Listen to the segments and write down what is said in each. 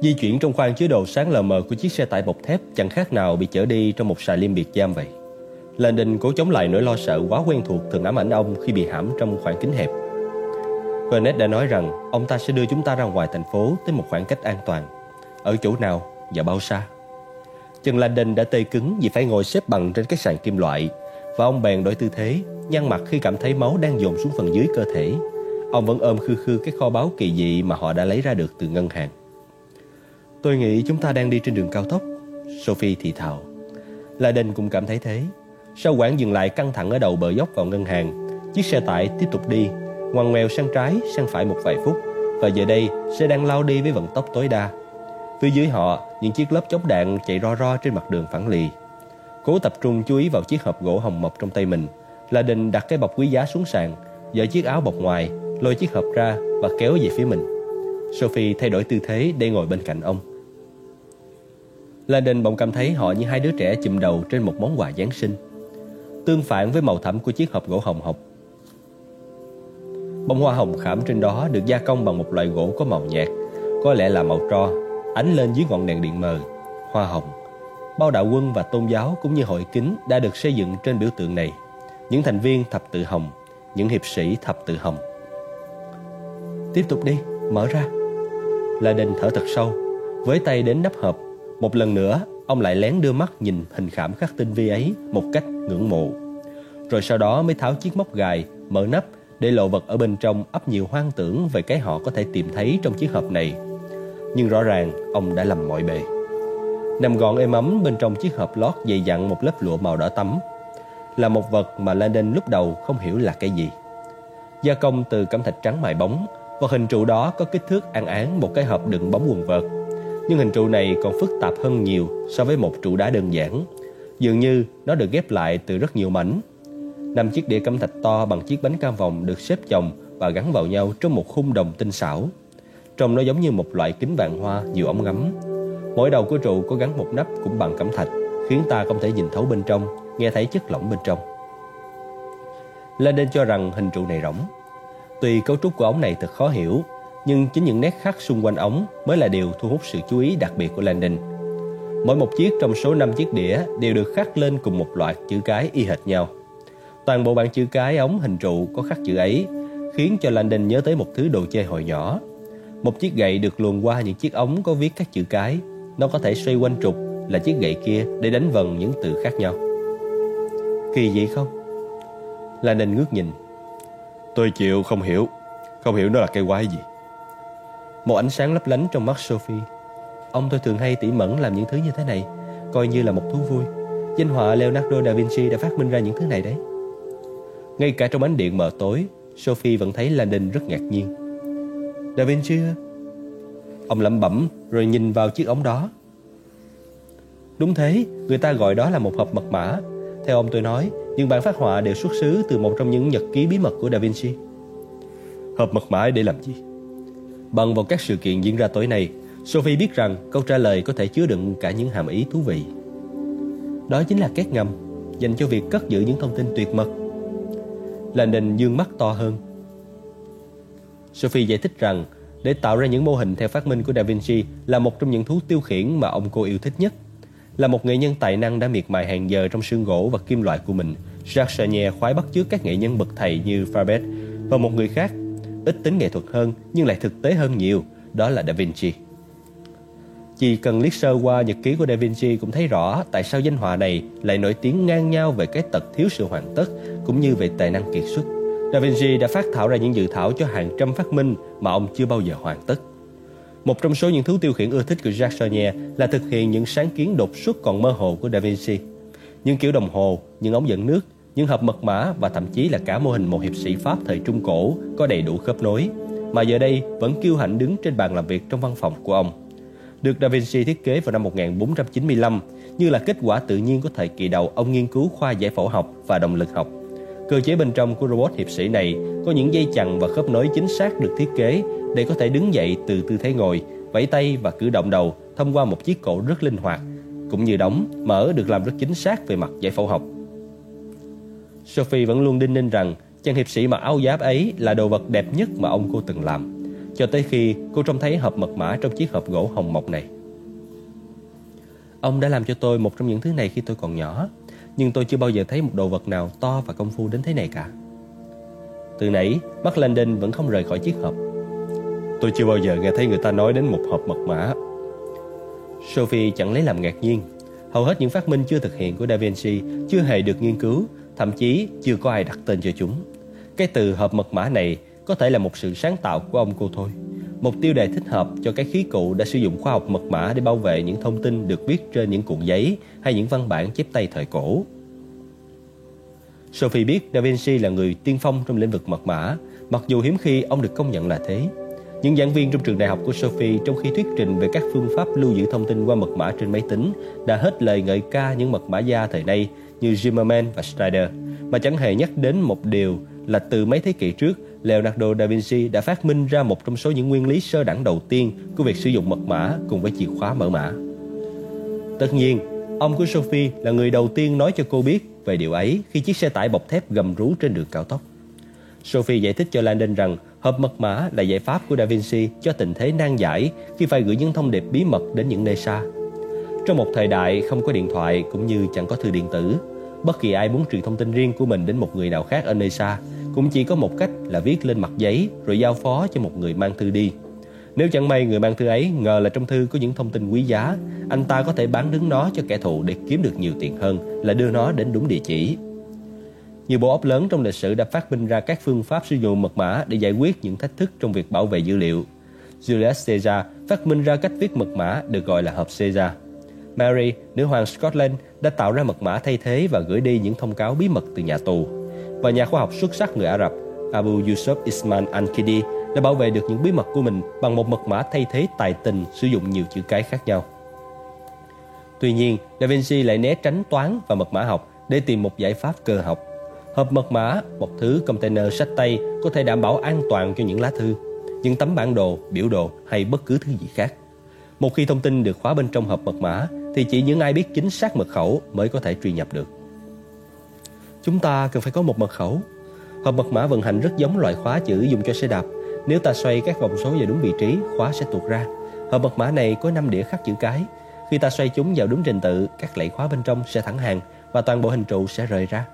Di chuyển trong khoang chứa đồ sáng lờ mờ của chiếc xe tải bọc thép chẳng khác nào bị chở đi trong một xà lim biệt giam vậy. Landon cố chống lại nỗi lo sợ quá quen thuộc thường ám ảnh ông khi bị hãm trong khoảng kính hẹp. Burnett đã nói rằng ông ta sẽ đưa chúng ta ra ngoài thành phố tới một khoảng cách an toàn. Ở chỗ nào và bao xa? Chân Landon đã tê cứng vì phải ngồi xếp bằng trên cái sàn kim loại, và ông bèn đổi tư thế, nhăn mặt khi cảm thấy máu đang dồn xuống phần dưới cơ thể. Ông vẫn ôm khư khư cái kho báu kỳ dị mà họ đã lấy ra được từ ngân hàng. Tôi nghĩ chúng ta đang đi trên đường cao tốc, Sophie thì thào. Landon cũng cảm thấy thế. Sau quãng dừng lại căng thẳng ở đầu bờ dốc vào ngân hàng, chiếc xe tải tiếp tục đi, ngoằn ngoèo sang trái, sang phải một vài phút, và giờ đây xe đang lao đi với vận tốc tối đa. Phía dưới họ, những chiếc lớp chống đạn chạy ro ro trên mặt đường phẳng lì. Cố tập trung chú ý vào chiếc hộp gỗ hồng mộc trong tay mình, Landon đặt cái bọc quý giá xuống sàn, dỡ chiếc áo bọc ngoài, lôi chiếc hộp ra và kéo về phía mình. Sophie thay đổi tư thế để ngồi bên cạnh ông. Landon bỗng cảm thấy họ như hai đứa trẻ chụm đầu trên một món quà Giáng sinh, tương phản với màu thẫm của chiếc hộp gỗ hồng hộc. Bông hoa hồng khảm trên đó được gia công bằng một loại gỗ có màu nhạt, có lẽ là màu tro, ánh lên dưới ngọn đèn điện mờ. Hoa hồng, bao đạo quân và tôn giáo cũng như hội kính đã được xây dựng trên biểu tượng này. Những thành viên thập tự hồng, những hiệp sĩ thập tự hồng. Tiếp tục đi, mở ra. Landon thở thật sâu, với tay đến nắp hộp. Một lần nữa, ông lại lén đưa mắt nhìn hình khảm khắc tinh vi ấy một cách ngưỡng mộ. Rồi sau đó mới tháo chiếc móc gài, mở nắp để lộ vật ở bên trong ấp nhiều hoang tưởng về cái họ có thể tìm thấy trong chiếc hộp này. Nhưng rõ ràng ông đã lầm mọi bề. Nằm gọn êm ấm bên trong chiếc hộp lót dày dặn một lớp lụa màu đỏ tắm, là một vật mà Landon lúc đầu không hiểu là cái gì. Gia công từ cẩm thạch trắng mài bóng, vật hình trụ đó có kích thước an áng một cái hộp đựng bóng quần vợt. Nhưng hình trụ này còn phức tạp hơn nhiều so với một trụ đá đơn giản. Dường như nó được ghép lại từ rất nhiều mảnh. 5 chiếc đĩa cẩm thạch to bằng chiếc bánh cam vòng được xếp chồng và gắn vào nhau trong một khung đồng tinh xảo. Trông nó giống như một loại kính vàng hoa nhiều ống ngắm. Mỗi đầu của trụ có gắn một nắp cũng bằng cẩm thạch, khiến ta không thể nhìn thấu bên trong, nghe thấy chất lỏng bên trong. Landon cho rằng hình trụ này rỗng. Tuy cấu trúc của ống này thật khó hiểu, nhưng chính những nét khắc xung quanh ống mới là điều thu hút sự chú ý đặc biệt của Landon. Mỗi một chiếc trong số 5 chiếc đĩa đều được khắc lên cùng một loạt chữ cái y hệt nhau. Toàn bộ bảng chữ cái ống hình trụ có khắc chữ ấy, khiến cho Landon nhớ tới một thứ đồ chơi hồi nhỏ. Một chiếc gậy được luồn qua những chiếc ống có viết các chữ cái. Nó có thể xoay quanh trục là chiếc gậy kia để đánh vần những từ khác nhau. Kỳ vậy không? Landon ngước nhìn. Tôi chịu không hiểu nó là cái quái gì. Một ánh sáng lấp lánh trong mắt Sophie. Ông tôi thường hay tỉ mẩn làm những thứ như thế này, coi như là một thú vui. Danh họa Leonardo da Vinci đã phát minh ra những thứ này đấy. Ngay cả trong ánh điện mờ tối, Sophie vẫn thấy Landon rất ngạc nhiên. Da Vinci ư? Ông lẩm bẩm rồi nhìn vào chiếc ống đó. Đúng thế, người ta gọi đó là một hộp mật mã. Theo ông tôi nói, những bản phác họa đều xuất xứ từ một trong những nhật ký bí mật của Da Vinci. Hộp mật mã để làm gì? Bằng vào các sự kiện diễn ra tối nay, Sophie biết rằng câu trả lời có thể chứa đựng cả những hàm ý thú vị. Đó chính là két ngầm dành cho việc cất giữ những thông tin tuyệt mật. Landon dương mắt to hơn. Sophie giải thích rằng để tạo ra những mô hình theo phát minh của Da Vinci là một trong những thú tiêu khiển mà ông cô yêu thích nhất. Là một nghệ nhân tài năng đã miệt mài hàng giờ trong xương gỗ và kim loại của mình, Jacques Chenier khoái bắt chước các nghệ nhân bậc thầy như Fabret và một người khác, ít tính nghệ thuật hơn nhưng lại thực tế hơn nhiều, đó là Da Vinci. Chỉ cần liếc sơ qua nhật ký của Da Vinci cũng thấy rõ tại sao danh họa này lại nổi tiếng ngang nhau về cái tật thiếu sự hoàn tất cũng như về tài năng kiệt xuất. Da Vinci đã phát thảo ra những dự thảo cho hàng trăm phát minh mà ông chưa bao giờ hoàn tất. Một trong số những thú tiêu khiển ưa thích của Jacques Chenier là thực hiện những sáng kiến đột xuất còn mơ hồ của Da Vinci. Những kiểu đồng hồ, những ống dẫn nước, những hộp mật mã và thậm chí là cả mô hình một hiệp sĩ Pháp thời Trung Cổ có đầy đủ khớp nối, mà giờ đây vẫn kiêu hãnh đứng trên bàn làm việc trong văn phòng của ông. Được Da Vinci thiết kế vào năm 1495 như là kết quả tự nhiên của thời kỳ đầu ông nghiên cứu khoa giải phẫu học và động lực học. Cơ chế bên trong của robot hiệp sĩ này có những dây chằng và khớp nối chính xác được thiết kế để có thể đứng dậy từ tư thế ngồi, vẫy tay và cử động đầu thông qua một chiếc cổ rất linh hoạt, cũng như đóng, mở được làm rất chính xác về mặt giải phẫu học. Sophie vẫn luôn đinh ninh rằng chàng hiệp sĩ mặc áo giáp ấy là đồ vật đẹp nhất mà ông cô từng làm. cho tới khi cô trông thấy hộp mật mã trong chiếc hộp gỗ hồng mộc này. Ông đã làm cho tôi một trong những thứ này khi tôi còn nhỏ, nhưng tôi chưa bao giờ thấy một đồ vật nào to và công phu đến thế này cả. Từ nãy, mắt Landon vẫn không rời khỏi chiếc hộp. Tôi chưa bao giờ nghe thấy người ta nói đến một hộp mật mã. Sophie chẳng lấy làm ngạc nhiên. Hầu hết những phát minh chưa thực hiện của Da Vinci chưa hề được nghiên cứu, thậm chí chưa có ai đặt tên cho chúng. Cái từ hộp mật mã này có thể là một sự sáng tạo của ông cô thôi, một tiêu đề thích hợp cho cái khí cụ đã sử dụng khoa học mật mã để bảo vệ những thông tin được viết trên những cuộn giấy hay những văn bản chép tay thời cổ. Sophie biết Da Vinci là người tiên phong trong lĩnh vực mật mã, mặc dù hiếm khi ông được công nhận là thế. Những giảng viên trong trường đại học của Sophie trong khi thuyết trình về các phương pháp lưu giữ thông tin qua mật mã trên máy tính đã hết lời ngợi ca những mật mã gia thời nay như Zimmermann và Schrader, mà chẳng hề nhắc đến một điều là từ mấy thế kỷ trước, Leonardo da Vinci đã phát minh ra một trong số những nguyên lý sơ đẳng đầu tiên của việc sử dụng mật mã cùng với chìa khóa mở mã. Tất nhiên, ông của Sophie là người đầu tiên nói cho cô biết về điều ấy khi chiếc xe tải bọc thép gầm rú trên đường cao tốc. Sophie giải thích cho Landon rằng hộp mật mã là giải pháp của Da Vinci cho tình thế nan giải khi phải gửi những thông điệp bí mật đến những nơi xa. Trong một thời đại không có điện thoại cũng như chẳng có thư điện tử, bất kỳ ai muốn truyền thông tin riêng của mình đến một người nào khác ở nơi xa cũng chỉ có một cách là viết lên mặt giấy rồi giao phó cho một người mang thư đi. Nếu chẳng may người mang thư ấy ngờ là trong thư có những thông tin quý giá, anh ta có thể bán đứng nó cho kẻ thù để kiếm được nhiều tiền hơn là đưa nó đến đúng địa chỉ. Nhiều bộ óc lớn trong lịch sử đã phát minh ra các phương pháp sử dụng mật mã để giải quyết những thách thức trong việc bảo vệ dữ liệu. Julius Caesar phát minh ra cách viết mật mã được gọi là hộp Caesar. Mary, nữ hoàng Scotland, đã tạo ra mật mã thay thế và gửi đi những thông cáo bí mật từ nhà tù. Và nhà khoa học xuất sắc người Ả Rập Abu Yusuf Ismail Al-Kindi đã bảo vệ được những bí mật của mình bằng một mật mã thay thế tài tình sử dụng nhiều chữ cái khác nhau. Tuy nhiên, Da Vinci lại né tránh toán và mật mã học để tìm một giải pháp cơ học. Hộp mật mã, một thứ container sách tay có thể đảm bảo an toàn cho những lá thư, những tấm bản đồ, biểu đồ hay bất cứ thứ gì khác. Một khi thông tin được khóa bên trong hộp mật mã thì chỉ những ai biết chính xác mật khẩu mới có thể truy nhập được. Chúng ta cần phải có một mật khẩu. Hộp mật mã vận hành rất giống loại khóa chữ dùng cho xe đạp. Nếu ta xoay các vòng số vào đúng vị trí, khóa sẽ tuột ra. Hộp mật mã này có 5 đĩa khắc chữ cái. Khi ta xoay chúng vào đúng trình tự, các lẫy khóa bên trong sẽ thẳng hàng và toàn bộ hình trụ sẽ rời ra.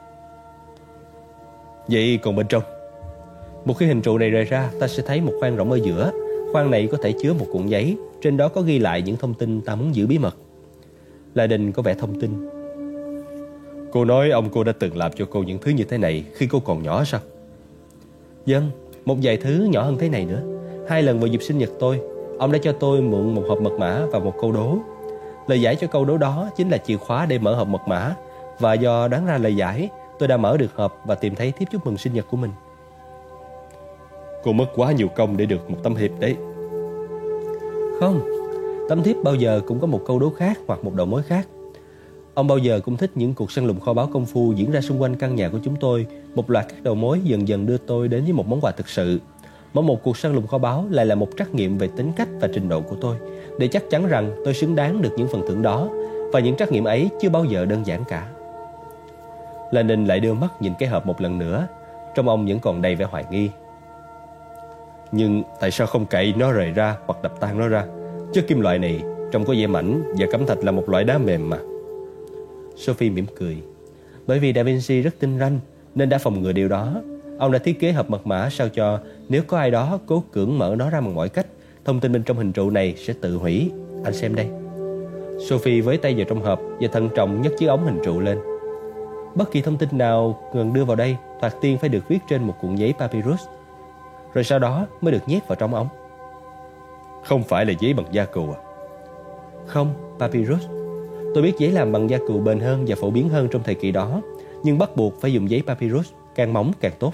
Vậy còn bên trong? Một khi hình trụ này rời ra, ta sẽ thấy một khoang rỗng ở giữa. Khoang này có thể chứa một cuộn giấy, trên đó có ghi lại những thông tin ta muốn giữ bí mật. La Đình có vẻ thông tin. Cô nói ông cô đã từng làm cho cô những thứ như thế này khi cô còn nhỏ sao? Vâng, một vài thứ nhỏ hơn thế này nữa. 2 lần vào dịp sinh nhật tôi, ông đã cho tôi mượn một hộp mật mã và một câu đố. Lời giải cho câu đố đó chính là chìa khóa để mở hộp mật mã. Và do đoán ra lời giải, tôi đã mở được hộp và tìm thấy thiếp chúc mừng sinh nhật của mình. Cô mất quá nhiều công để được một tấm thiệp đấy. Không, tấm thiếp bao giờ cũng có một câu đố khác hoặc một đầu mối khác. Ông bao giờ cũng thích những cuộc săn lùng kho báu công phu diễn ra xung quanh căn nhà của chúng tôi. Một loạt các đầu mối dần dần đưa tôi đến với một món quà thực sự. Mỗi một cuộc săn lùng kho báu lại là một trắc nghiệm về tính cách và trình độ của tôi, để chắc chắn rằng tôi xứng đáng được những phần thưởng đó. Và những trắc nghiệm ấy chưa bao giờ đơn giản cả. Lenin lại đưa mắt nhìn cái hộp một lần nữa. Trong ông vẫn còn đầy vẻ hoài nghi. Nhưng tại sao không cậy nó rời ra hoặc đập tan nó ra? Chất kim loại này trông có vẻ mảnh và cẩm thạch là một loại đá mềm mà. Sophie mỉm cười. Bởi vì Da Vinci rất tinh ranh nên đã phòng ngừa điều đó. Ông đã thiết kế hộp mật mã sao cho nếu có ai đó cố cưỡng mở nó ra bằng mọi cách, thông tin bên trong hình trụ này sẽ tự hủy. Anh xem đây. Sophie với tay vào trong hộp và thận trọng nhấc chiếc ống hình trụ lên. Bất kỳ thông tin nào cần đưa vào đây thoạt tiên phải được viết trên một cuộn giấy papyrus, rồi sau đó mới được nhét vào trong ống. Không phải là giấy bằng da cừu à? Không, papyrus. Tôi biết giấy làm bằng da cừu bền hơn và phổ biến hơn trong thời kỳ đó, nhưng bắt buộc phải dùng giấy papyrus, càng mỏng càng tốt.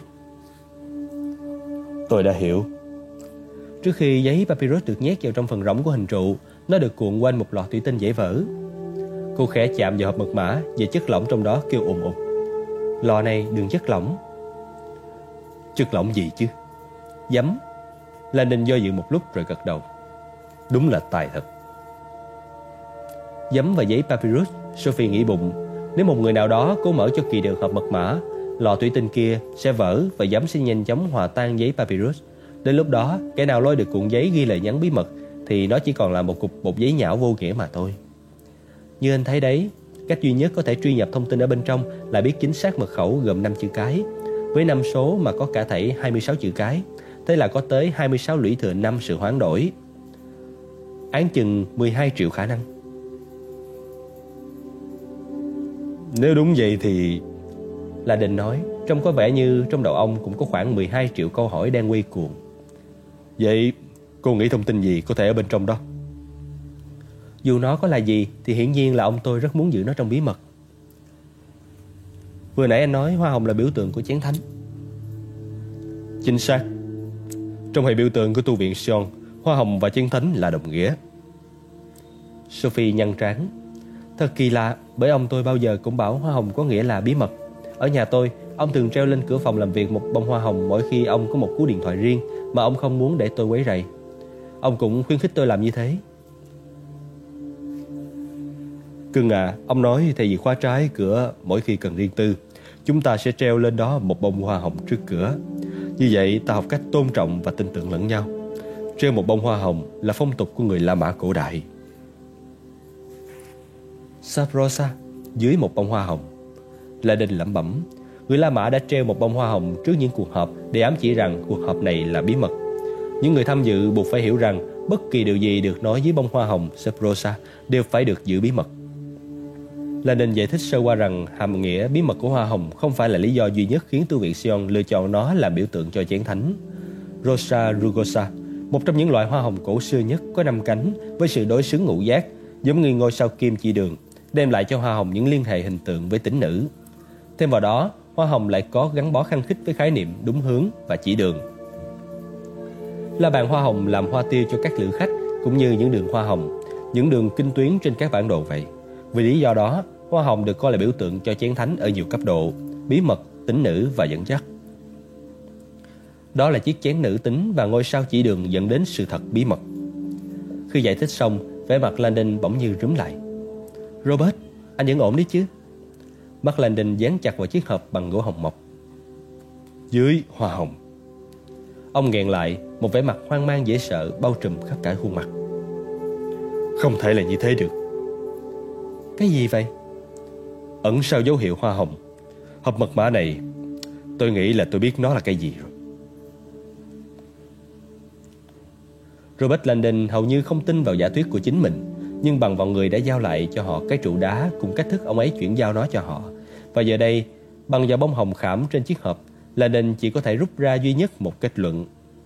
Tôi đã hiểu. Trước khi giấy papyrus được nhét vào trong phần rỗng của hình trụ, nó được cuộn quanh một lọ thủy tinh dễ vỡ. Cô khẽ chạm vào hộp mật mã và chất lỏng trong đó kêu ùm ùm. Lọ này đựng chất lỏng. Chất lỏng gì chứ? Giấm. Landon do dự một lúc rồi gật đầu. Đúng là tài thật. Giấm và giấy papyrus. Sophie nghĩ bụng, nếu một người nào đó cố mở cho kỳ được hộp mật mã, lọ thủy tinh kia sẽ vỡ và giấm sẽ nhanh chóng hòa tan giấy papyrus. Đến lúc đó, kẻ nào lôi được cuộn giấy ghi lời nhắn bí mật thì nó chỉ còn là một cục bột giấy nhão vô nghĩa mà thôi. Như anh thấy đấy, cách duy nhất có thể truy nhập thông tin ở bên trong là biết chính xác mật khẩu gồm 5 chữ cái, với 5 số mà có cả thảy 26 chữ cái. Thế là có tới 26 lũy thừa 5 sự hoán đổi, án chừng 12 triệu khả năng. Nếu đúng vậy thì... La Đình nói, trông có vẻ như trong đầu ông cũng có khoảng 12 triệu câu hỏi đang quay cuồng. Vậy cô nghĩ thông tin gì có thể ở bên trong đó? Dù nó có là gì thì hiển nhiên là ông tôi rất muốn giữ nó trong bí mật. Vừa nãy anh nói hoa hồng là biểu tượng của chén thánh. Chính xác. Trong hệ biểu tượng của tu viện Sion, hoa hồng và chén thánh là đồng nghĩa. Sophie nhăn trán. Thật kỳ lạ, bởi ông tôi bao giờ cũng bảo hoa hồng có nghĩa là bí mật. Ở nhà tôi, ông thường treo lên cửa phòng làm việc một bông hoa hồng mỗi khi ông có một cú điện thoại riêng mà ông không muốn để tôi quấy rầy. Ông cũng khuyến khích tôi làm như thế. Cưng à, ông nói thay vì khóa trái cửa mỗi khi cần riêng tư, chúng ta sẽ treo lên đó một bông hoa hồng trước cửa. Như vậy ta học cách tôn trọng và tin tưởng lẫn nhau. Treo một bông hoa hồng là phong tục của người La Mã cổ đại. Sabrosa, dưới một bông hoa hồng. La Đình lẩm bẩm. Người La Mã đã treo một bông hoa hồng trước những cuộc họp để ám chỉ rằng cuộc họp này là bí mật. Những người tham dự buộc phải hiểu rằng bất kỳ điều gì được nói dưới bông hoa hồng Sabrosa đều phải được giữ bí mật. La Đình giải thích sơ qua rằng hàm nghĩa bí mật của hoa hồng không phải là lý do duy nhất khiến tu viện Sion lựa chọn nó làm biểu tượng cho chén thánh. Rosa rugosa, một trong những loại hoa hồng cổ xưa nhất, có 5 cánh với sự đối xứng ngũ giác, giống như ngôi sao kim chỉ đường, đem lại cho hoa hồng những liên hệ hình tượng với tính nữ. Thêm vào đó, hoa hồng lại có gắn bó khăng khít với khái niệm đúng hướng và chỉ đường. La bàn hoa hồng làm hoa tiêu cho các lữ khách, cũng như những đường hoa hồng, những đường kinh tuyến trên các bản đồ vậy. Vì lý do đó, hoa hồng được coi là biểu tượng cho chén thánh ở nhiều cấp độ: bí mật, tính nữ và dẫn dắt. Đó là chiếc chén nữ tính và ngôi sao chỉ đường dẫn đến sự thật bí mật. Khi giải thích xong, vẻ mặt Landon bỗng như rúm lại. Robert, anh vẫn ổn đấy chứ? Mắt Landon dán chặt vào chiếc hộp bằng gỗ hồng mộc. Dưới hoa hồng. Ông nghẹn lại, một vẻ mặt hoang mang dễ sợ bao trùm khắp cả khuôn mặt. Không thể là như thế được. Cái gì vậy? Ẩn sau dấu hiệu hoa hồng. Hộp mật mã này, tôi nghĩ là tôi biết nó là cái gì rồi. Robert Landon hầu như không tin vào giả thuyết của chính mình, nhưng bằng vào người đã giao lại cho họ cái trụ đá cùng cách thức ông ấy chuyển giao nó cho họ. Và giờ đây, bằng vào bông hồng khảm trên chiếc hộp, Landon chỉ có thể rút ra duy nhất một kết luận.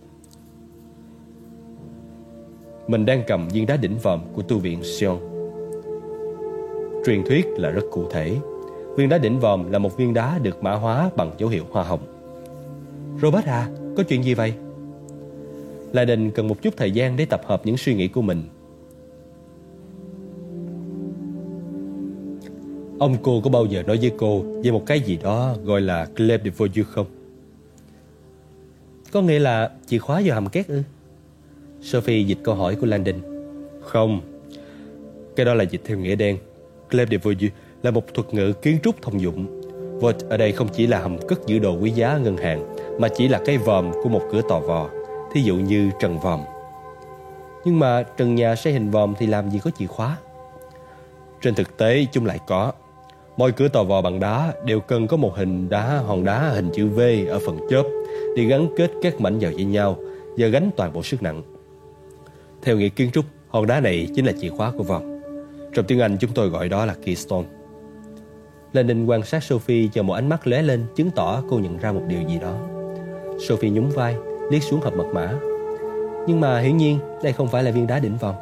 Mình đang cầm viên đá đỉnh vòm của tu viện Sion. Truyền thuyết là rất cụ thể. Viên đá đỉnh vòm là một viên đá được mã hóa bằng dấu hiệu hoa hồng. Robert à, có chuyện gì vậy? Landon cần một chút thời gian để tập hợp những suy nghĩ của mình. Ông cô có bao giờ nói với cô về một cái gì đó gọi là clé de voyou không? Có nghĩa là chìa khóa vào hầm két ư? Sophie dịch câu hỏi của Landon. Không, cái đó là dịch theo nghĩa đen. Clé de voyou là một thuật ngữ kiến trúc thông dụng. Void ở đây không chỉ là hầm cất giữ đồ quý giá ở ngân hàng, mà chỉ là cái vòm của một cửa tò vò, thí dụ như trần vòm. Nhưng mà trần nhà xây hình vòm thì làm gì có chìa khóa? Trên thực tế chúng lại có. Mỗi cửa tò vò bằng đá đều cần có một hòn đá hình chữ V ở phần chóp để gắn kết các mảnh vào với nhau và gánh toàn bộ sức nặng. Theo nghĩa kiến trúc, hòn đá này chính là chìa khóa của vòm. Trong tiếng Anh chúng tôi gọi đó là keystone. Landon quan sát Sophie cho một ánh mắt lóe lên chứng tỏ cô nhận ra một điều gì đó. Sophie nhún vai, liếc xuống hộp mật mã. Nhưng mà hiển nhiên đây không phải là viên đá đỉnh vòm.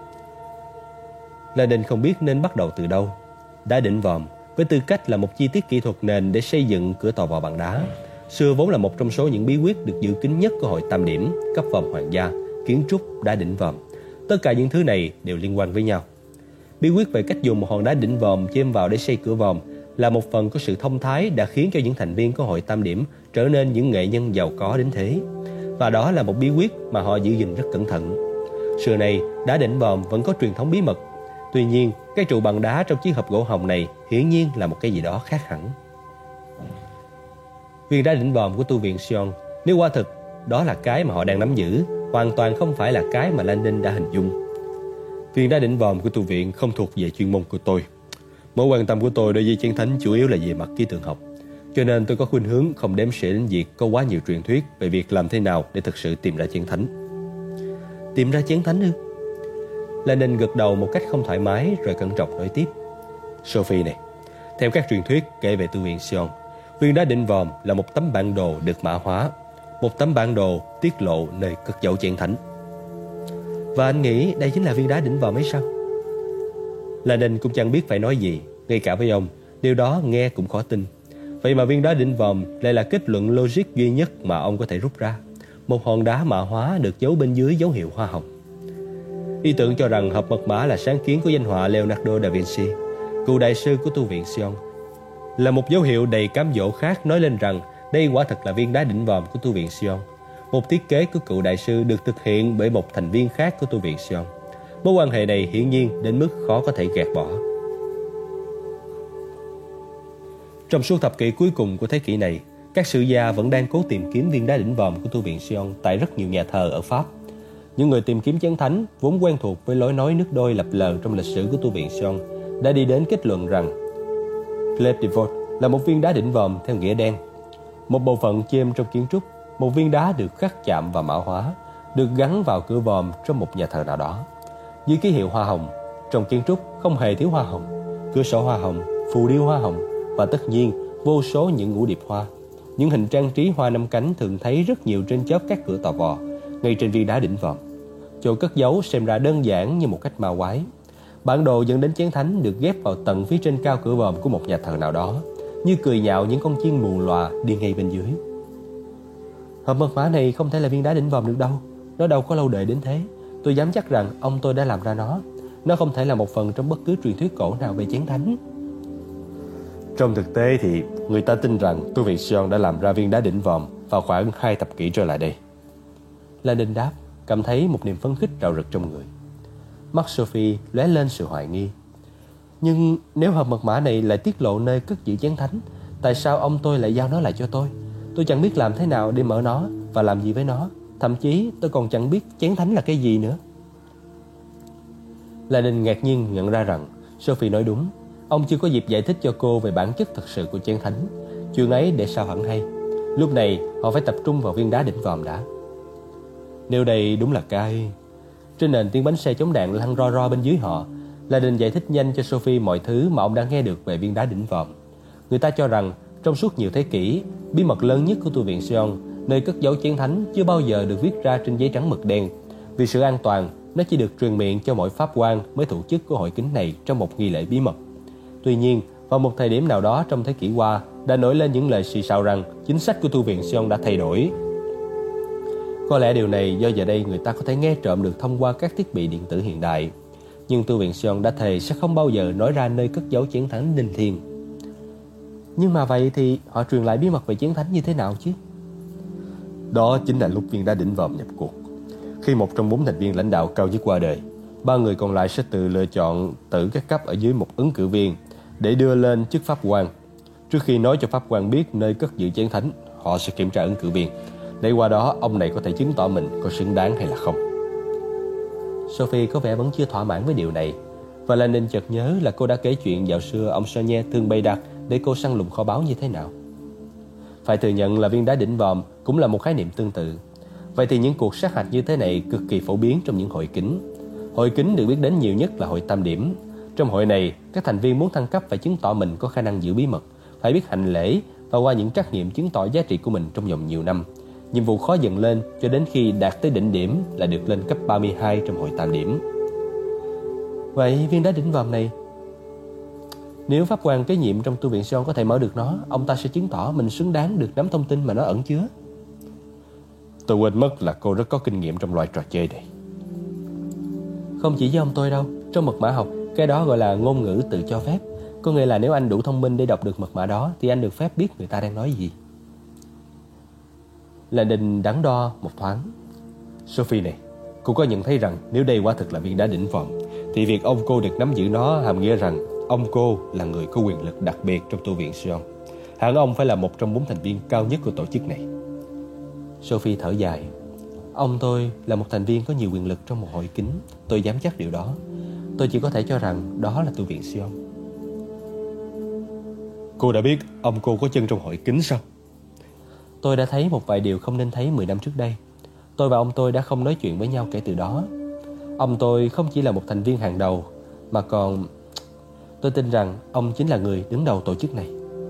Landon không biết nên bắt đầu từ đâu. Đá đỉnh vòm với tư cách là một chi tiết kỹ thuật nền để xây dựng cửa tò vò bằng đá, xưa vốn là một trong số những bí quyết được giữ kín nhất của Hội Tam Điểm, cấp vòm hoàng gia, kiến trúc, đá đỉnh vòm. Tất cả những thứ này đều liên quan với nhau. Bí quyết về cách dùng một hòn đá đỉnh vòm chêm vào để xây cửa vòm là một phần của sự thông thái đã khiến cho những thành viên của Hội Tam Điểm trở nên những nghệ nhân giàu có đến thế. Và đó là một bí quyết mà họ giữ gìn rất cẩn thận. Xưa nay, đá đỉnh vòm vẫn có truyền thống bí mật. Tuy nhiên, cái trụ bằng đá trong chiếc hộp gỗ hồng này hiển nhiên là một cái gì đó khác hẳn. Viên đá đỉnh vòm của tu viện Sion, nếu quả thực đó là cái mà họ đang nắm giữ, hoàn toàn không phải là cái mà Landon đã hình dung. Viên đá đỉnh vòm của tu viện không thuộc về chuyên môn của tôi. Mối quan tâm của tôi đối với chén thánh chủ yếu là về mặt ký tượng học, cho nên tôi có khuynh hướng không đếm xỉa đến việc có quá nhiều truyền thuyết về việc làm thế nào để thực sự tìm ra chén thánh. Tìm ra chén thánh ư? Landon gật đầu một cách không thoải mái rồi cẩn trọng nói tiếp. Sophie này, theo các truyền thuyết kể về tu viện Sion, viên đá đỉnh vòm là một tấm bản đồ được mã hóa, một tấm bản đồ tiết lộ nơi cất giấu chén thánh. Và anh nghĩ đây chính là viên đá đỉnh vòm ấy sao? Landon cũng chẳng biết phải nói gì, ngay cả với ông, điều đó nghe cũng khó tin. Vậy mà viên đá đỉnh vòm lại là kết luận logic duy nhất mà ông có thể rút ra. Một hòn đá mã hóa được giấu bên dưới dấu hiệu hoa hồng. Ý tưởng cho rằng hộp mật mã là sáng kiến của danh họa Leonardo da Vinci, cựu đại sư của tu viện Sion, là một dấu hiệu đầy cám dỗ khác nói lên rằng đây quả thật là viên đá đỉnh vòm của tu viện Sion. Một thiết kế của cựu đại sư được thực hiện bởi một thành viên khác của tu viện Sion. Mối quan hệ này hiển nhiên đến mức khó có thể gạt bỏ. Trong suốt thập kỷ cuối cùng của thế kỷ này, các sử gia vẫn đang cố tìm kiếm viên đá đỉnh vòm của tu viện Sion tại rất nhiều nhà thờ ở Pháp. Những người tìm kiếm chén thánh vốn quen thuộc với lối nói nước đôi lập lờ trong lịch sử của tu viện Sion đã đi đến kết luận rằng Clef de Vote là một viên đá đỉnh vòm theo nghĩa đen, một bộ phận chêm trong kiến trúc, một viên đá được khắc chạm và mã hóa, được gắn vào cửa vòm trong một nhà thờ nào đó. Dưới ký hiệu hoa hồng, trong kiến trúc không hề thiếu hoa hồng, cửa sổ hoa hồng, phù điêu hoa hồng và tất nhiên vô số những ngũ điệp hoa. Những hình trang trí hoa năm cánh thường thấy rất nhiều trên chóp các cửa tò vò, ngay trên viên đá đỉnh vòm. Chỗ cất giấu xem ra đơn giản như một cách ma quái. Bản đồ dẫn đến chén thánh được ghép vào tầng phía trên cao cửa vòm của một nhà thờ nào đó, như cười nhạo những con chiên mù lòa đi ngay bên dưới. Hộp mật mã này không thể là viên đá đỉnh vòm được đâu. Nó đâu có lâu đời đến thế. Tôi dám chắc rằng ông tôi đã làm ra nó. Nó không thể là một phần trong bất cứ truyền thuyết cổ nào về chén thánh. Trong thực tế thì người ta tin rằng tu viện Sion đã làm ra viên đá đỉnh vòm vào khoảng 2 thập kỷ trở lại đây. Landon đáp, cảm thấy một niềm phấn khích rạo rực trong người. Mắt Sophie lóe lên sự hoài nghi. Nhưng nếu hộp mật mã này lại tiết lộ nơi cất giữ chén thánh, tại sao ông tôi lại giao nó lại cho tôi? Tôi chẳng biết làm thế nào để mở nó và làm gì với nó. Thậm chí tôi còn chẳng biết chén thánh là cái gì nữa. Landon ngạc nhiên nhận ra rằng Sophie nói đúng. Ông chưa có dịp giải thích cho cô về bản chất thật sự của chén thánh. Chuyện ấy để sao hẳn hay. Lúc này họ phải tập trung vào viên đá đỉnh vòm đã. Nếu đây đúng là cái... Trên nền tiếng bánh xe chống đạn lăn ro ro bên dưới họ, Landon giải thích nhanh cho Sophie mọi thứ mà ông đã nghe được về viên đá đỉnh vòm. Người ta cho rằng trong suốt nhiều thế kỷ, bí mật lớn nhất của tu viện Sion, nơi cất giấu chén thánh, chưa bao giờ được viết ra trên giấy trắng mực đen. Vì sự an toàn, nó chỉ được truyền miệng cho mỗi pháp quan mới thụ chức của hội kính này trong một nghi lễ bí mật. Tuy nhiên, vào một thời điểm nào đó trong thế kỷ qua, đã nổi lên những lời xì xào rằng chính sách của tu viện Sion đã thay đổi. Có lẽ điều này do giờ đây người ta có thể nghe trộm được thông qua các thiết bị điện tử hiện đại. Nhưng tu viện Sion đã thề sẽ không bao giờ nói ra nơi cất giấu chén thánh linh thiêng. Nhưng mà vậy thì họ truyền lại bí mật về chén thánh như thế nào chứ? Đó chính là lúc viên đá đỉnh vòm nhập cuộc. Khi một trong 4 thành viên lãnh đạo cao nhất qua đời, 3 người còn lại sẽ tự lựa chọn tử các cấp ở dưới một ứng cử viên để đưa lên chức pháp quan. Trước khi nói cho pháp quan biết nơi cất giữ chén thánh, họ sẽ kiểm tra ứng cử viên, để qua đó ông này có thể chứng tỏ mình có xứng đáng hay là không. Sophie có vẻ vẫn chưa thỏa mãn với điều này, và Landon chợt nhớ là cô đã kể chuyện dạo xưa ông Sonia thường bày đặt để cô săn lùng kho báu như thế nào. Phải thừa nhận là viên đá đỉnh vòm cũng là một khái niệm tương tự. Vậy thì những cuộc sát hạch như thế này cực kỳ phổ biến trong những hội kính. Hội kính được biết đến nhiều nhất là hội Tam Điểm. Trong hội này, các thành viên muốn thăng cấp phải chứng tỏ mình có khả năng giữ bí mật, phải biết hành lễ và qua những trắc nghiệm chứng tỏ giá trị của mình trong vòng nhiều năm. Nhiệm vụ khó dần lên cho đến khi đạt tới đỉnh điểm là được lên cấp 32 trong hội Tam Điểm. Vậy viên đá đỉnh vòm này, nếu pháp quan kế nhiệm trong tu viện Sion có thể mở được nó, ông ta sẽ chứng tỏ mình xứng đáng được nắm thông tin mà nó ẩn chứa. Tôi quên mất là cô rất có kinh nghiệm trong loại trò chơi này. Không chỉ với ông tôi đâu. Trong mật mã học, cái đó gọi là ngôn ngữ tự cho phép. Có nghĩa là nếu anh đủ thông minh để đọc được mật mã đó thì anh được phép biết người ta đang nói gì. Landon đắn đo một thoáng. Sophie này, cô có nhận thấy rằng nếu đây quả thực là viên đá đỉnh vòm thì việc ông cô được nắm giữ nó hàm nghĩa rằng ông cô là người có quyền lực đặc biệt trong tu viện Sion. Hẳn ông phải là một trong 4 thành viên cao nhất của tổ chức này. Sophie thở dài. Ông tôi là một thành viên có nhiều quyền lực trong một hội kín. Tôi dám chắc điều đó. Tôi chỉ có thể cho rằng đó là tu viện Sion. Cô đã biết ông cô có chân trong hội kín sao? Tôi đã thấy một vài điều không nên thấy 10 năm trước đây. Tôi và ông tôi đã không nói chuyện với nhau kể từ đó. Ông tôi không chỉ là một thành viên hàng đầu, mà còn... Tôi tin rằng ông chính là người đứng đầu tổ chức này.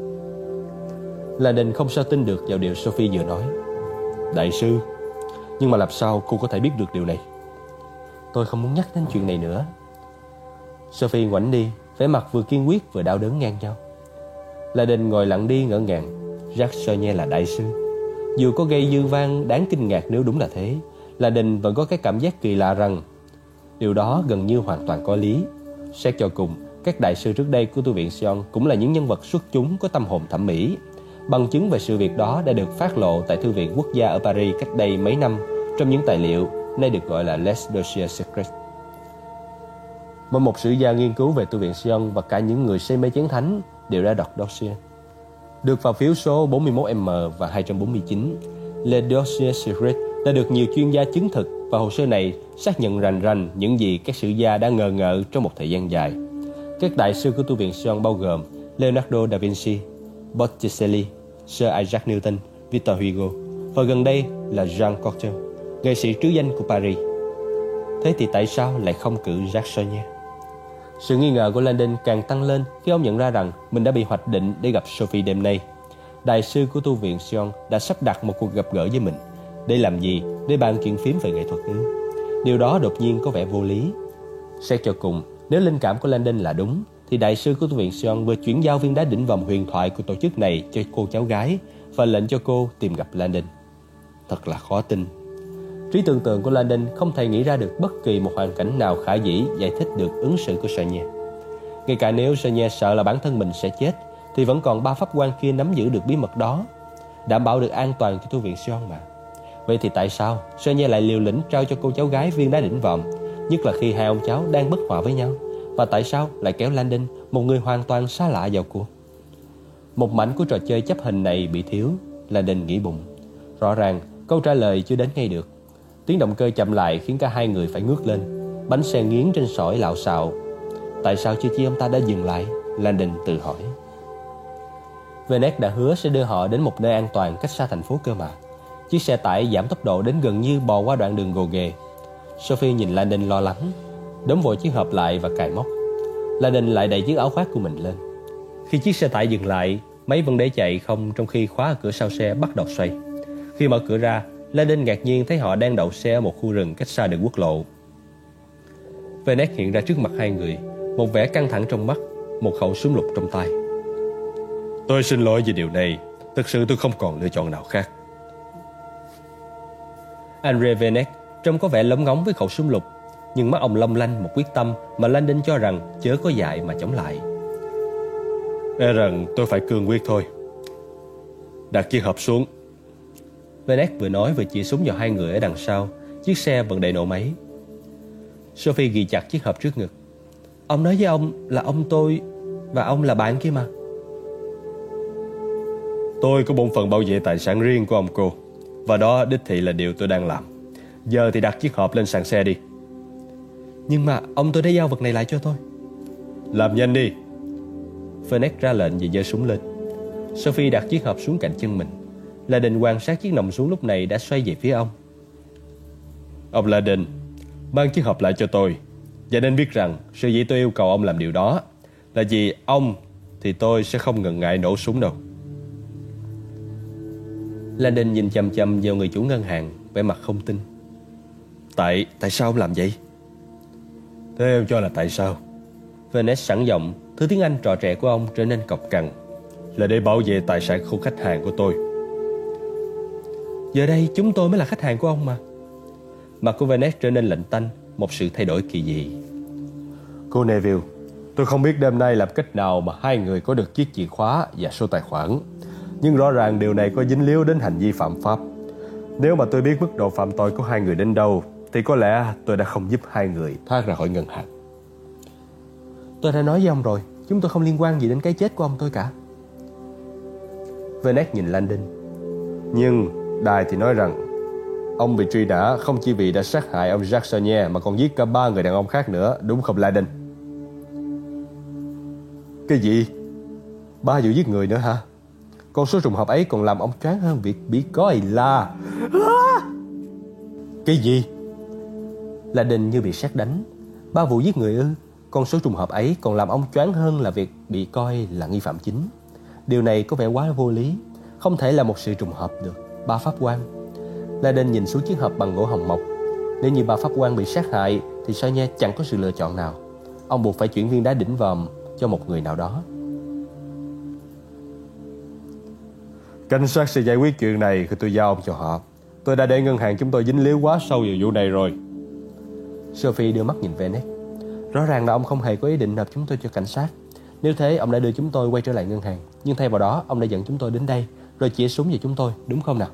Landon không sao tin được vào điều Sophie vừa nói. Đại sư, nhưng mà làm sao cô có thể biết được điều này? Tôi không muốn nhắc đến chuyện này nữa. Sophie ngoảnh đi, vẻ mặt vừa kiên quyết vừa đau đớn ngang nhau. Landon ngồi lặng đi ngỡ ngàng. Jacques Chenier là đại sư. Dù có gây dư vang đáng kinh ngạc nếu đúng là thế, Landon vẫn có cái cảm giác kỳ lạ rằng điều đó gần như hoàn toàn có lý. Xét cho cùng, các đại sư trước đây của tu viện Sion cũng là những nhân vật xuất chúng có tâm hồn thẩm mỹ. Bằng chứng về sự việc đó đã được phát lộ tại Thư viện Quốc gia ở Paris cách đây mấy năm trong những tài liệu nay được gọi là Les Dossiers Secrets. Mỗi một sử gia nghiên cứu về tu viện Sion và cả những người say mê chén thánh đều đã đọc dossier. Được vào phiếu số 41M và 249, Les Dossiers Secrets đã được nhiều chuyên gia chứng thực, và hồ sơ này xác nhận rành rành những gì các sử gia đã ngờ ngợ trong một thời gian dài. Các đại sư của tu viện Sion bao gồm Leonardo da Vinci, Botticelli, Sir Isaac Newton, Victor Hugo và gần đây là Jean Cocteau, nghệ sĩ trứ danh của Paris. Thế thì tại sao lại không cử Jacques Chenier? Sự nghi ngờ của Landon càng tăng lên khi ông nhận ra rằng mình đã bị hoạch định để gặp Sophie đêm nay. Đại sư của tu viện Sion đã sắp đặt một cuộc gặp gỡ với mình. Để làm gì? Để bàn chuyện phím về nghệ thuật ư? Điều đó đột nhiên có vẻ vô lý. Xét cho cùng, nếu linh cảm của Landon là đúng, thì đại sư của tu viện Sion vừa chuyển giao viên đá đỉnh vòng huyền thoại của tổ chức này cho cô cháu gái và lệnh cho cô tìm gặp Landon. Thật là khó tin. Trí tưởng tượng của Landon không thể nghĩ ra được bất kỳ một hoàn cảnh nào khả dĩ giải thích được ứng xử của Chenier. Ngay cả nếu Chenier sợ là bản thân mình sẽ chết, thì vẫn còn 3 pháp quan kia nắm giữ được bí mật đó, đảm bảo được an toàn cho tu viện Sion mà. Vậy thì tại sao Chenier lại liều lĩnh trao cho cô cháu gái viên đá đỉnh vòm, nhất là khi hai ông cháu đang bất hòa với nhau? Và tại sao lại kéo Landon, một người hoàn toàn xa lạ, vào cuộc? Một mảnh của trò chơi chấp hình này bị thiếu, Landon nghĩ bụng. Rõ ràng câu trả lời chưa đến ngay được. Tiếng động cơ chậm lại khiến cả hai người phải ngước lên. Bánh xe nghiến trên sỏi lạo xạo. Tại sao chưa chi ông ta đã dừng lại? Landon tự hỏi. Venet đã hứa sẽ đưa họ đến một nơi an toàn cách xa thành phố cơ mà. Chiếc xe tải giảm tốc độ đến gần như bò qua đoạn đường gồ ghề. Sophie nhìn Landon lo lắng, đóng vội chiếc hộp lại và cài móc. Landon lại đẩy chiếc áo khoác của mình lên. Khi chiếc xe tải dừng lại, máy vẫn để chạy không, trong khi khóa ở cửa sau xe bắt đầu xoay. Khi mở cửa ra, Landon ngạc nhiên thấy họ đang đậu xe ở một khu rừng cách xa đường quốc lộ. Venet hiện ra trước mặt hai người, một vẻ căng thẳng trong mắt, một khẩu súng lục trong tay. Tôi xin lỗi về điều này. Thực sự tôi không còn lựa chọn nào khác. Andre Venet trông có vẻ lóng ngóng với khẩu súng lục, nhưng mắt ông long lanh một quyết tâm mà Landon cho rằng chớ có dại mà chống lại. E rằng tôi phải cương quyết thôi. Đặt chiếc hộp xuống. Venet vừa nói vừa chỉ súng vào hai người ở đằng sau. Chiếc xe vẫn đầy nổ máy. Sophie ghi chặt chiếc hộp trước ngực. Ông nói với ông là ông tôi, và ông là bạn kia mà. Tôi có bổn phận bảo vệ tài sản riêng của ông cô, và đó đích thị là điều tôi đang làm. Giờ thì đặt chiếc hộp lên sàn xe đi. Nhưng mà ông tôi đã giao vật này lại cho tôi. Làm nhanh đi. Venet ra lệnh và giơ súng lên. Sophie đặt chiếc hộp xuống cạnh chân mình. Landon quan sát chiếc nòng súng lúc này đã xoay về phía ông. Ông Landon, mang chiếc hộp lại cho tôi, và nên biết rằng sở dĩ tôi yêu cầu ông làm điều đó là vì ông thì tôi sẽ không ngần ngại nổ súng đâu. Landon nhìn chằm chằm vào người chủ ngân hàng, vẻ mặt không tin. Tại sao ông làm vậy? Thế em cho là tại sao? Venet sẵn giọng, thứ tiếng Anh trò trẻ của ông trở nên cộc cằn. Là để bảo vệ tài sản của khách hàng của tôi. Giờ đây chúng tôi mới là khách hàng của ông mà. Mặt của Venet trở nên lạnh tanh, một sự thay đổi kỳ dị. Cô Neville, tôi không biết đêm nay làm cách nào mà hai người có được chiếc chìa khóa và số tài khoản, nhưng rõ ràng điều này có dính líu đến hành vi phạm pháp. Nếu mà tôi biết mức độ phạm tội của hai người đến đâu, thì có lẽ tôi đã không giúp hai người thoát ra khỏi ngân hàng. Tôi đã nói với ông rồi, chúng tôi không liên quan gì đến cái chết của ông tôi cả. Venet nhìn Landon. Nhưng đài thì nói rằng Ông bị truy nã không chỉ vì đã sát hại ông Jacques Sagnier mà còn giết cả 3 người đàn ông khác nữa, đúng không Landon? Cái gì? 3 vụ giết người nữa hả? Con số trùng hợp ấy còn làm ông choáng hơn việc bị coi là... Cái gì? Landon như bị sét đánh. 3 vụ giết người ư? Con số trùng hợp ấy còn làm ông choáng hơn là việc bị coi là nghi phạm chính. Điều này có vẻ quá vô lý, không thể là một sự trùng hợp được. Ba pháp quan. Landon nhìn xuống chiếc hộp bằng gỗ hồng mộc. Nếu như ba pháp quan bị sát hại thì Sagnier chẳng có sự lựa chọn nào. Ông buộc phải chuyển viên đá đỉnh vòm cho một người nào đó. Cảnh sát sẽ giải quyết chuyện này khi tôi giao ông cho họ. Tôi đã để ngân hàng chúng tôi dính líu quá sâu vào vụ này rồi. Sophie đưa mắt nhìn Vanek. Rõ ràng là ông không hề có ý định nộp chúng tôi cho cảnh sát. Nếu thế, ông đã đưa chúng tôi quay trở lại ngân hàng. Nhưng thay vào đó, ông đã dẫn chúng tôi đến đây, rồi chĩa súng vào chúng tôi, đúng không nào?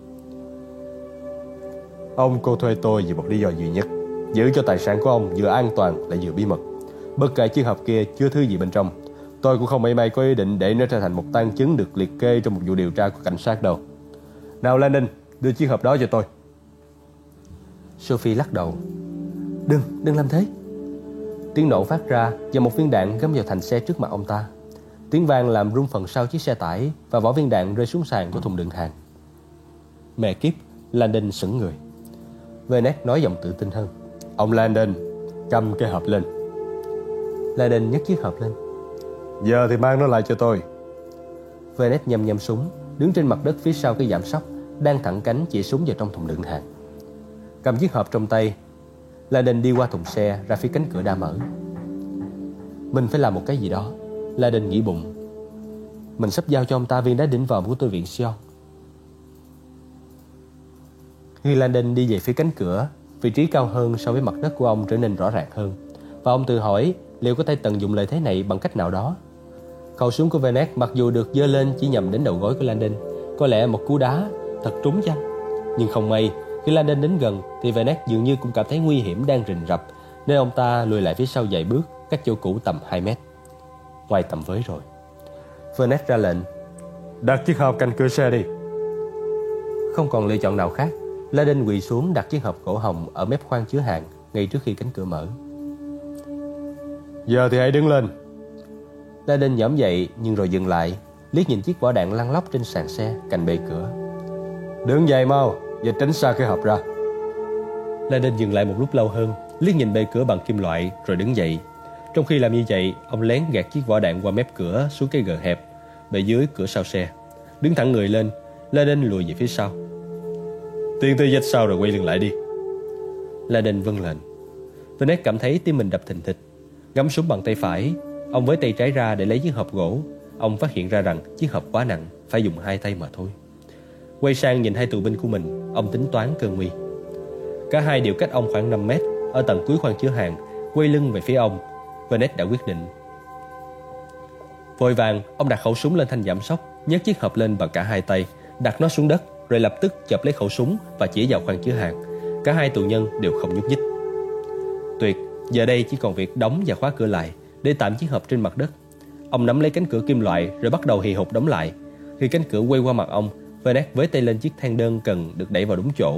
Ông cô thuê tôi vì một lý do duy nhất: giữ cho tài sản của ông vừa an toàn lại vừa bí mật. Bất kể chiếc hộp kia chứa thứ gì bên trong, tôi cũng không mảy may có ý định để nó trở thành một tang chứng được liệt kê trong một vụ điều tra của cảnh sát đâu. Nào Landon, đưa chiếc hộp đó cho tôi. Sophie lắc đầu. Đừng làm thế. Tiếng nổ phát ra và một viên đạn găm vào thành xe trước mặt ông ta. Tiếng vang làm rung phần sau chiếc xe tải và vỏ viên đạn rơi xuống sàn của thùng đựng hàng. Mẹ kiếp, Landon sững người. Vanek nói giọng tự tin hơn. Ông Landon, cầm cái hộp lên. Landon nhấc chiếc hộp lên. Giờ thì mang nó lại cho tôi. Vanek nhâm súng, đứng trên mặt đất phía sau cái giảm sóc, đang thẳng cánh chỉ súng vào trong thùng đựng hàng. Cầm chiếc hộp trong tay, Landon đi qua thùng xe ra phía cánh cửa đã mở. Mình phải làm một cái gì đó, Landon nghĩ bụng. Mình sắp giao cho ông ta viên đá đỉnh vòm của tôi viện Sion. Khi Landon đi về phía cánh cửa, vị trí cao hơn so với mặt đất của ông trở nên rõ ràng hơn, và ông tự hỏi liệu có thể tận dụng lợi thế này bằng cách nào đó. Khẩu súng của Vanek mặc dù được giơ lên chỉ nhằm đến đầu gối của Landon, có lẽ một cú đá thật trúng chăng? Nhưng không may, khi Landon đến gần thì Vanek dường như cũng cảm thấy nguy hiểm đang rình rập, nên ông ta lùi lại phía sau vài bước, cách chỗ cũ tầm 2 mét. Ngoài tầm với rồi. Vanek ra lệnh. Đặt chiếc hộp cạnh cửa xe đi. Không còn lựa chọn nào khác, Landon quỳ xuống đặt chiếc hộp gỗ hồng ở mép khoang chứa hàng ngay trước khi cánh cửa mở. Giờ thì hãy đứng lên. Landon nhổm dậy nhưng rồi dừng lại, liếc nhìn chiếc vỏ đạn lăn lóc trên sàn xe cạnh bệ cửa. Đứng dậy mau và tránh xa cái hộp ra. Landon dừng lại một lúc lâu hơn, liếc nhìn bệ cửa bằng kim loại rồi đứng dậy. Trong khi làm như vậy, ông lén gạt chiếc vỏ đạn qua mép cửa xuống cái gờ hẹp bề dưới cửa sau xe. Đứng thẳng người lên, Landon lùi về phía sau. Tiến tới vách sau rồi quay lưng lại đi. Landon vâng lệnh. Vanek cảm thấy tim mình đập thình thịch. Ngắm súng bằng tay phải, ông với tay trái ra để lấy chiếc hộp gỗ. Ông phát hiện ra rằng chiếc hộp quá nặng, phải dùng 2 tay mà thôi. Quay sang nhìn hai tù binh của mình, ông tính toán cơn nguy. Cả hai đều cách ông khoảng 5 mét, ở tầng cuối khoang chứa hàng, quay lưng về phía ông. Vanek đã quyết định. Vội vàng, ông đặt khẩu súng lên thanh giảm sóc, nhấc chiếc hộp lên bằng cả 2 tay, đặt nó xuống đất, rồi lập tức chộp lấy khẩu súng và chỉ vào khoang chứa hàng. Cả hai tù nhân đều không nhúc nhích. Tuyệt, giờ đây chỉ còn việc đóng và khóa cửa lại để tạm chiếc hộp trên mặt đất. Ông nắm lấy cánh cửa kim loại rồi bắt đầu hì hục đóng lại. Khi cánh cửa quay qua mặt ông, Vanek với tay lên chiếc thang đơn cần được đẩy vào đúng chỗ.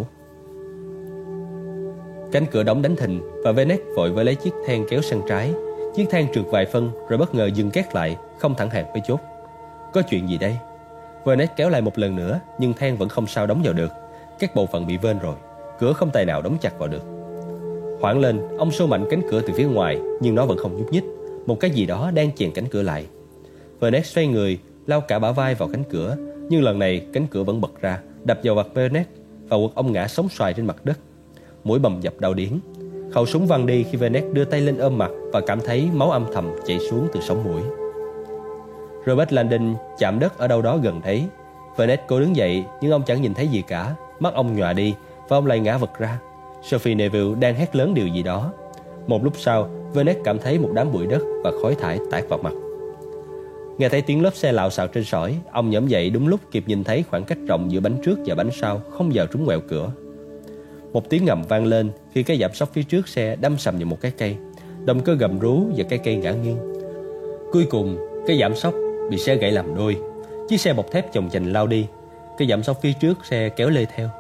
Cánh cửa đóng đánh thình và Vanek vội với lấy chiếc thang kéo sang trái. Chiếc thang trượt vài phân rồi bất ngờ dừng két lại, không thẳng hàng với chốt. Có chuyện gì đây? Vanek kéo lại một lần nữa nhưng thang vẫn không sao đóng vào được. Các bộ phận bị vênh rồi, cửa không tài nào đóng chặt vào được. Hoảng lên, ông xô mạnh cánh cửa từ phía ngoài nhưng nó vẫn không nhúc nhích. Một cái gì đó đang chèn cánh cửa lại. Vanek xoay người, lao cả bả vai vào cánh cửa, nhưng lần này cánh cửa vẫn bật ra, đập vào mặt Vanek và quật ông ngã sóng xoài trên mặt đất. Mũi bầm dập đau điếng. Khẩu súng văng đi khi Vanek đưa tay lên ôm mặt và cảm thấy máu âm thầm chảy xuống từ sống mũi. Robert Landon chạm đất ở đâu đó gần đấy. Vanek cố đứng dậy nhưng ông chẳng nhìn thấy gì cả. Mắt ông nhòa đi và ông lại ngã vật ra. Sophie Neville đang hét lớn điều gì đó. Một lúc sau, Vanek cảm thấy một đám bụi đất và khói thải tạt vào mặt. Nghe thấy tiếng lốp xe lạo xạo trên sỏi, ông nhổm dậy đúng lúc kịp nhìn thấy khoảng cách rộng giữa bánh trước và bánh sau không vào trúng ngoẹo cửa. Một tiếng ngầm vang lên khi cái giảm sóc phía trước xe đâm sầm vào một cái cây. Động cơ gầm rú và cái cây ngã nghiêng. Cuối cùng, cái giảm sóc bị xe gãy làm đôi. Chiếc xe bọc thép chồng chành lao đi. Cái giảm sóc phía trước xe kéo lê theo.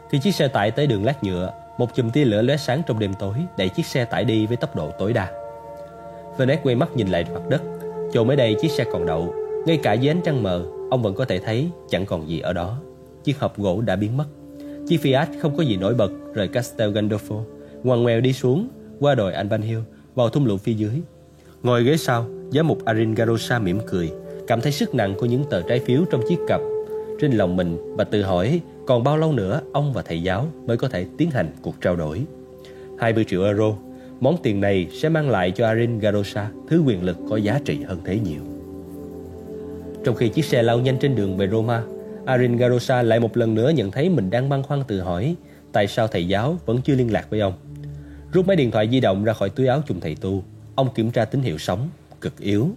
Khi chiếc xe tải tới đường lát nhựa, một chùm tia lửa lóe sáng trong đêm tối đẩy chiếc xe tải đi với tốc độ tối đa. Vernet quay mắt nhìn lại mặt đất, chỗ mới đây chiếc xe còn đậu. Ngay cả dưới ánh trăng mờ, ông vẫn có thể thấy chẳng còn gì ở đó. Chiếc hộp gỗ đã biến mất. Chiếc Fiat không có gì nổi bật rời Castel Gandolfo, ngoằn ngoèo đi xuống qua đồi Albanhill vào thung lũng phía dưới. Ngồi ghế sau, giám mục Arin Garosa mỉm cười, cảm thấy sức nặng của những tờ trái phiếu trong chiếc cặp trên lòng mình và tự hỏi còn bao lâu nữa ông và thầy giáo mới có thể tiến hành cuộc trao đổi. 20 triệu euro, món tiền này sẽ mang lại cho Arin Garosa thứ quyền lực có giá trị hơn thế nhiều. Trong khi chiếc xe lao nhanh trên đường về Roma, Arin Garosa lại một lần nữa nhận thấy mình đang băn khoăn tự hỏi tại sao thầy giáo vẫn chưa liên lạc với ông. Rút máy điện thoại di động ra khỏi túi áo chùm thầy tu, ông kiểm tra tín hiệu sóng, cực yếu.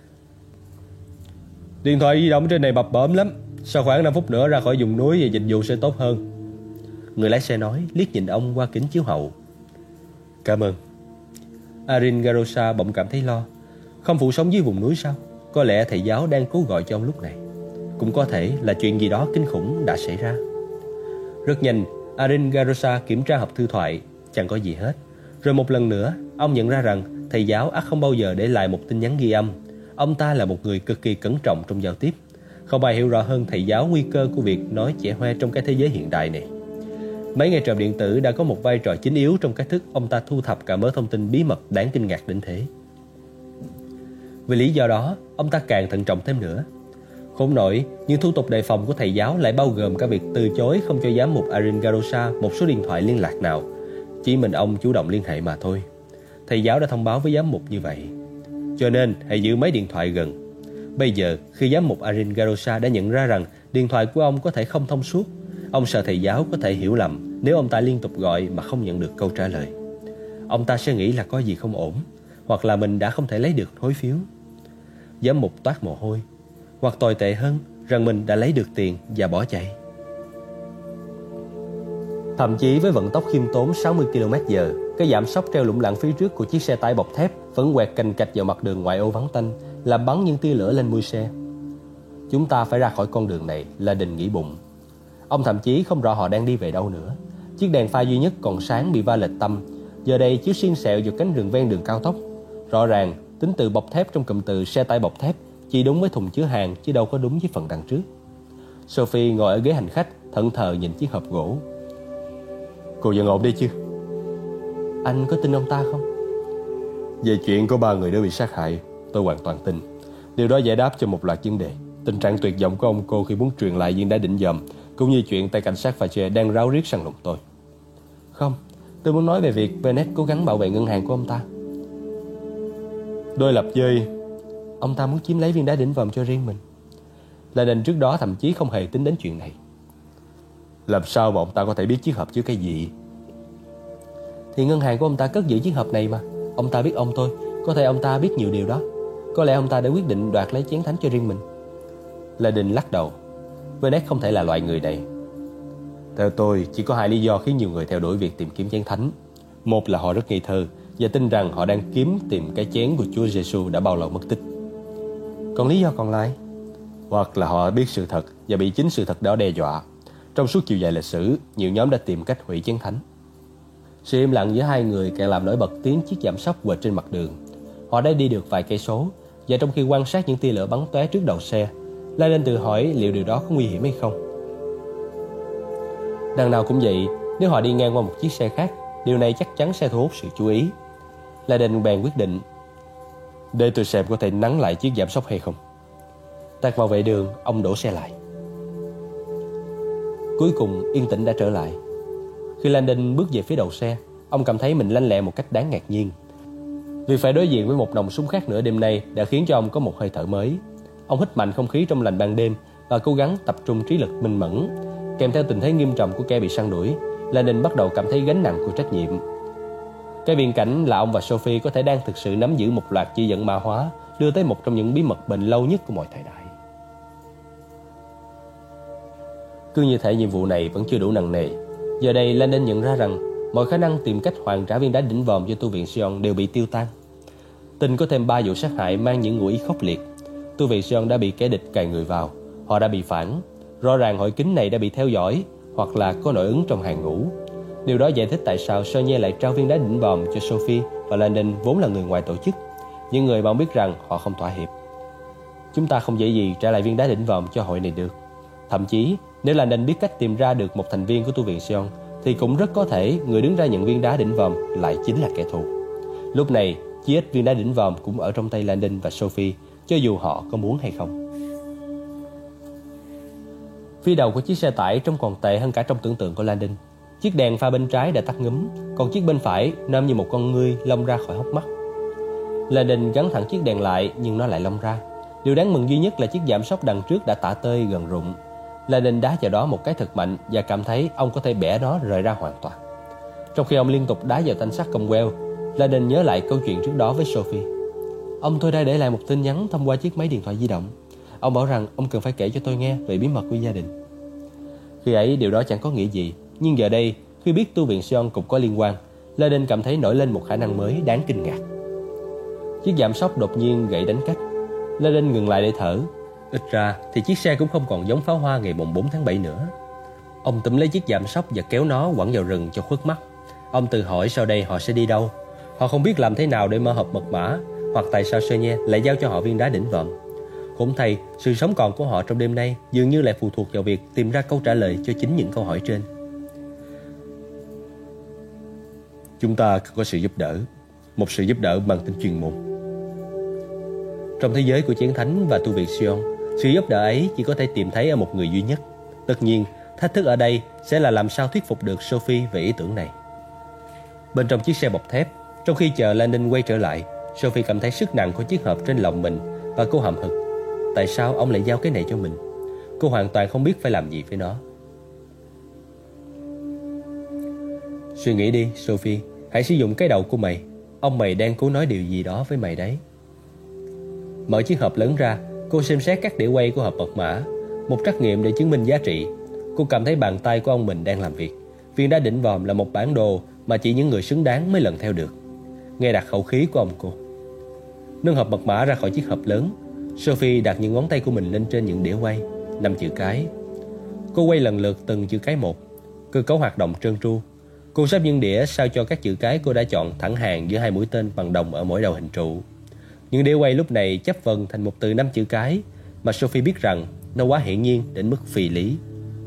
Điện thoại di động trên này bập bợm lắm, sau khoảng 5 phút nữa ra khỏi vùng núi thì dịch vụ sẽ tốt hơn. Người lái xe nói, liếc nhìn ông qua kính chiếu hậu. Cảm ơn. Arin Garosa bỗng cảm thấy lo. Không phụ sống dưới vùng núi sao? Có lẽ thầy giáo đang cố gọi cho ông lúc này. Cũng có thể là chuyện gì đó kinh khủng đã xảy ra. Rất nhanh, Arin Garosa kiểm tra hộp thư thoại, chẳng có gì hết. Rồi một lần nữa, ông nhận ra rằng thầy giáo ắt không bao giờ để lại một tin nhắn ghi âm. Ông ta là một người cực kỳ cẩn trọng trong giao tiếp. Không ai hiểu rõ hơn thầy giáo nguy cơ của việc nói chẻ hoe trong cái thế giới hiện đại này. Mấy nghe trộm điện tử đã có một vai trò chính yếu trong cách thức ông ta thu thập cả mớ thông tin bí mật đáng kinh ngạc đến thế. Vì lý do đó, ông ta càng thận trọng thêm nữa. Khốn nổi, nhưng thủ tục đề phòng của thầy giáo lại bao gồm cả việc từ chối không cho giám mục Arin Garosa một số điện thoại liên lạc nào. Chỉ mình ông chủ động liên hệ mà thôi. Thầy giáo đã thông báo với giám mục như vậy. Cho nên hãy giữ mấy điện thoại gần. Bây giờ, khi giám mục Arin Garosa đã nhận ra rằng điện thoại của ông có thể không thông suốt, ông sợ thầy giáo có thể hiểu lầm nếu ông ta liên tục gọi mà không nhận được câu trả lời. Ông ta sẽ nghĩ là có gì không ổn, hoặc là mình đã không thể lấy được hối phiếu. Giám mục toát mồ hôi, hoặc tồi tệ hơn, rằng mình đã lấy được tiền và bỏ chạy. Thậm chí với vận tốc khiêm tốn 60 km/h, cái giảm sóc treo lủng lẳng phía trước của chiếc xe tải bọc thép vẫn quẹt cành cạch vào mặt đường ngoại ô vắng tanh, làm bắn những tia lửa lên mui xe. Chúng ta phải ra khỏi con đường này, là Đình nghĩ bụng. Ông thậm chí không rõ họ đang đi về đâu nữa. Chiếc đèn pha duy nhất còn sáng bị va lệch tăm, giờ đây chiếu xiên xẹo vào cánh rừng ven đường cao tốc. Rõ ràng, tính từ bọc thép trong cụm từ xe tải bọc thép chỉ đúng với thùng chứa hàng chứ đâu có đúng với phần đằng trước. Sophie ngồi ở ghế hành khách, thẫn thờ nhìn chiếc hộp gỗ. Cô vẫn ổn đi chứ? Anh có tin ông ta không? Về chuyện có 3 người đã bị sát hại, tôi hoàn toàn tin. Điều đó giải đáp cho một loạt vấn đề. Tình trạng tuyệt vọng của ông cô khi muốn truyền lại viên đá đỉnh dòm, cũng như chuyện tay cảnh sát Fache đang ráo riết săn lùng tôi. Không, tôi muốn nói về việc Bennett cố gắng bảo vệ ngân hàng của ông ta. Đối lập với... Ông ta muốn chiếm lấy viên đá đỉnh vòm cho riêng mình. Là trước đó thậm chí không hề tính đến chuyện này. Làm sao mà ông ta có thể biết chiếc hộp chứa cái gì? Thì ngân hàng của ông ta cất giữ chiếc hộp này mà. Ông ta biết ông tôi, có thể ông ta biết nhiều điều đó. Có lẽ ông ta đã quyết định đoạt lấy chén thánh cho riêng mình. Là Đình lắc đầu. Bennett không thể là loại người này. Theo tôi, chỉ có 2 lý do khiến nhiều người theo đuổi việc tìm kiếm chén thánh. Một là họ rất ngây thơ và tin rằng họ đang tìm cái chén của Chúa Giêsu đã bao lâu mất tích. Còn lý do còn lại, hoặc là họ biết sự thật và bị chính sự thật đó đe dọa. Trong suốt chiều dài lịch sử, nhiều nhóm đã tìm cách hủy chén thánh. Sự im lặng giữa hai người càng làm nổi bật tiếng chiếc giảm sóc quệt trên mặt đường. Họ đã đi được vài cây số, và trong khi quan sát những tia lửa bắn tóe trước đầu xe, Lalen tự hỏi liệu điều đó có nguy hiểm hay không. Đằng nào cũng vậy, nếu họ đi ngang qua một chiếc xe khác, điều này chắc chắn sẽ thu hút sự chú ý. Lalen bèn quyết định, để tôi xem có thể nắn lại chiếc giảm sóc hay không. Tạt vào vệ đường, ông đổ xe lại. Cuối cùng yên tĩnh đã trở lại. Khi Landon bước về phía đầu xe, ông cảm thấy mình lanh lẹ một cách đáng ngạc nhiên. Vì phải đối diện với một nòng súng khác nữa đêm nay đã khiến cho ông có một hơi thở mới. Ông hít mạnh không khí trong lành ban đêm và cố gắng tập trung trí lực minh mẫn. Kèm theo tình thế nghiêm trọng của kẻ bị săn đuổi, Landon bắt đầu cảm thấy gánh nặng của trách nhiệm. Cái viễn cảnh là ông và Sophie có thể đang thực sự nắm giữ một loạt chỉ dẫn mã hóa, đưa tới một trong những bí mật bền lâu nhất của mọi thời đại. Cứ như thể nhiệm vụ này vẫn chưa đủ nặng nề. Giờ đây Landon nhận ra rằng mọi khả năng tìm cách hoàn trả viên đá đỉnh vòm cho tu viện Sion đều bị tiêu tan. Tin có thêm 3 vụ sát hại mang những ngụ ý khốc liệt. Tu viện Sion đã bị kẻ địch cài người vào. Họ đã bị phản. Rõ ràng hội kính này đã bị theo dõi. hoặc là có nội ứng trong hàng ngũ. Điều đó giải thích tại sao Sonia lại trao viên đá đỉnh vòm cho Sophie và Landon vốn là người ngoài tổ chức, những người mà ông biết rằng họ không thỏa hiệp. Chúng ta không dễ gì trả lại viên đá đỉnh vòm cho hội này được. Thậm chí, nếu Landon biết cách tìm ra được một thành viên của tu viện Sion, thì cũng rất có thể người đứng ra nhận viên đá đỉnh vòm lại chính là kẻ thù. Lúc này, chí ít viên đá đỉnh vòm cũng ở trong tay Landon và Sophie, cho dù họ có muốn hay không. Phía đầu của chiếc xe tải trông còn tệ hơn cả trong tưởng tượng của Landon. Chiếc đèn pha bên trái đã tắt ngúm, còn chiếc bên phải nôm như một con ngươi lông ra khỏi hốc mắt. Landon gắn thẳng chiếc đèn lại nhưng nó lại lông ra. Điều đáng mừng duy nhất là chiếc giảm sóc đằng trước đã tả tơi gần rụng. Landon đá vào đó một cái thật mạnh và cảm thấy ông có thể bẻ nó rời ra hoàn toàn. Trong khi ông liên tục đá vào thanh sắt cong queo, Landon nhớ lại câu chuyện trước đó với Sophie. Ông tôi đã để lại một tin nhắn thông qua chiếc máy điện thoại di động. Ông bảo rằng ông cần phải kể cho tôi nghe về bí mật của gia đình. Khi ấy điều đó chẳng có nghĩa gì, nhưng giờ đây khi biết tu viện Sion cũng có liên quan, Landon cảm thấy nổi lên một khả năng mới đáng kinh ngạc. Chiếc giảm sóc đột nhiên gãy đánh cách. Landon ngừng lại để thở. Ít ra thì chiếc xe cũng không còn giống pháo hoa ngày mùng 4 tháng 7 nữa. Ông túm lấy chiếc giảm sóc và kéo nó quẳng vào rừng cho khuất mắt. Ông tự hỏi sau đây họ sẽ đi đâu. Họ không biết làm thế nào để mở hộp mật mã, hoặc tại sao Sonia lại giao cho họ viên đá đỉnh vòm. Cũng thay, sự sống còn của họ trong đêm nay dường như lại phụ thuộc vào việc tìm ra câu trả lời cho chính những câu hỏi trên. Chúng ta cần có sự giúp đỡ, một sự giúp đỡ mang tính chuyên môn. Trong thế giới của Chén Thánh và tu viện Sion, sự giúp đỡ ấy chỉ có thể tìm thấy ở một người duy nhất. Tất nhiên, thách thức ở đây sẽ là làm sao thuyết phục được Sophie về ý tưởng này. Bên trong chiếc xe bọc thép, trong khi chờ Landon quay trở lại, Sophie cảm thấy sức nặng của chiếc hộp trên lòng mình và cô hậm hực. Tại sao ông lại giao cái này cho mình? Cô hoàn toàn không biết phải làm gì với nó. Suy nghĩ đi, Sophie. Hãy sử dụng cái đầu của mày. Ông mày đang cố nói điều gì đó với mày đấy. Mở chiếc hộp lớn ra, cô xem xét các đĩa quay của hộp mật mã. Một trắc nghiệm để chứng minh giá trị. Cô cảm thấy bàn tay của ông mình đang làm việc. Viên đá đỉnh vòm là một bản đồ mà chỉ những người xứng đáng mới lần theo được. Nghe đặt khẩu khí của ông cô. Nâng hộp mật mã ra khỏi chiếc hộp lớn, Sophie đặt những ngón tay của mình lên trên những đĩa quay, 5 chữ cái. Cô quay lần lượt từng chữ cái một. Cơ cấu hoạt động trơn tru. Cô sắp những đĩa sao cho các chữ cái cô đã chọn thẳng hàng giữa hai mũi tên bằng đồng ở mỗi đầu hình trụ. Những đĩa quay lúc này chấp vần thành một từ 5 chữ cái mà Sophie biết rằng nó quá hiển nhiên đến mức phi lý.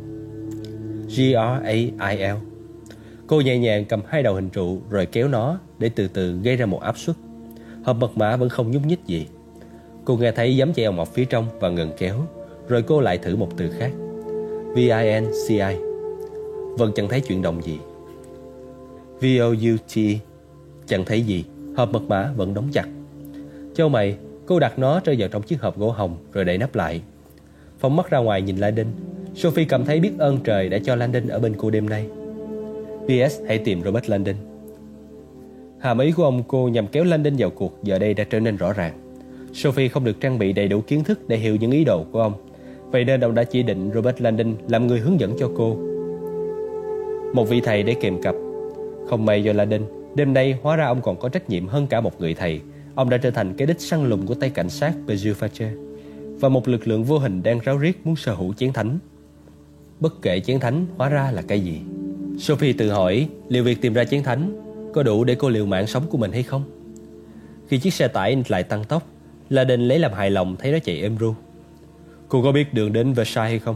Grail. Cô nhẹ nhàng cầm hai đầu hình trụ rồi kéo nó để từ từ gây ra một áp suất. Hộp mật mã vẫn không nhúc nhích gì. Cô nghe thấy giấm chèo mọc phía trong và ngừng kéo. Rồi cô lại thử một từ khác. VINCI. Vẫn chẳng thấy chuyển động gì. VOUT. Chẳng thấy gì. Hộp mật mã vẫn đóng chặt. Chau mày, cô đặt nó rơi vào trong chiếc hộp gỗ hồng rồi đậy nắp lại. Phóng mắt ra ngoài nhìn Landon. Sophie cảm thấy biết ơn trời đã cho Landon ở bên cô đêm nay. PS, hãy tìm Robert Landon. Hàm ý của ông cô nhằm kéo Landon vào cuộc giờ đây đã trở nên rõ ràng. Sophie không được trang bị đầy đủ kiến thức để hiểu những ý đồ của ông. Vậy nên ông đã chỉ định Robert Landon làm người hướng dẫn cho cô. Một vị thầy để kèm cặp. Không may cho Landon, đêm nay hóa ra ông còn có trách nhiệm hơn cả một người thầy. Ông đã trở thành cái đích săn lùng của tay cảnh sát Bejufache và một lực lượng vô hình đang ráo riết muốn sở hữu chén thánh. Bất kể chén thánh hóa ra là cái gì, Sophie tự hỏi liệu việc tìm ra chén thánh có đủ để cô liều mạng sống của mình hay không. Khi chiếc xe tải lại tăng tốc, Landon lấy làm hài lòng thấy nó chạy êm ru. Cô có biết đường đến Versailles hay không?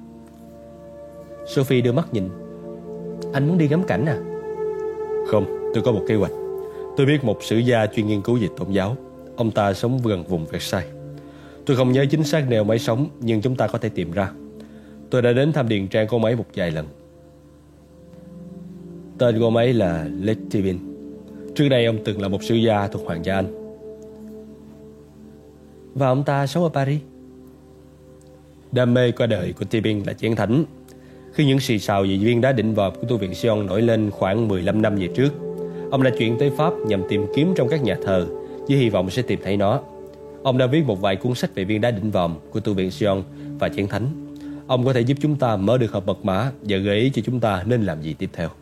Sophie đưa mắt nhìn. Anh muốn đi ngắm cảnh à? Không, tôi có một kế hoạch. Tôi biết một sử gia chuyên nghiên cứu về tôn giáo. Ông ta sống gần vùng Versailles. Tôi không nhớ chính xác nơi ông ấy sống, nhưng chúng ta có thể tìm ra. Tôi đã đến thăm điền trang của ông ấy một vài lần. Tên của ông ấy là Le Thibin. Trước đây ông từng là một sử gia thuộc Hoàng gia Anh. Và ông ta sống ở Paris. Đam mê qua đời của Thibin là chén thánh. Khi những xì xào về viên đá đỉnh vòm của tu viện Sion nổi lên khoảng 15 năm về trước, ông đã chuyển tới Pháp nhằm tìm kiếm trong các nhà thờ với hy vọng sẽ tìm thấy nó. Ông đã viết một vài cuốn sách về viên đá đỉnh vòm của tu viện Sion và chén thánh. Ông có thể giúp chúng ta mở được hộp mật mã và gợi ý cho chúng ta nên làm gì tiếp theo.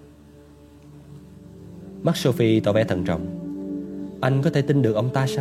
Mắt Sophie tỏ vẻ thận trọng. Anh có thể tin được ông ta sao?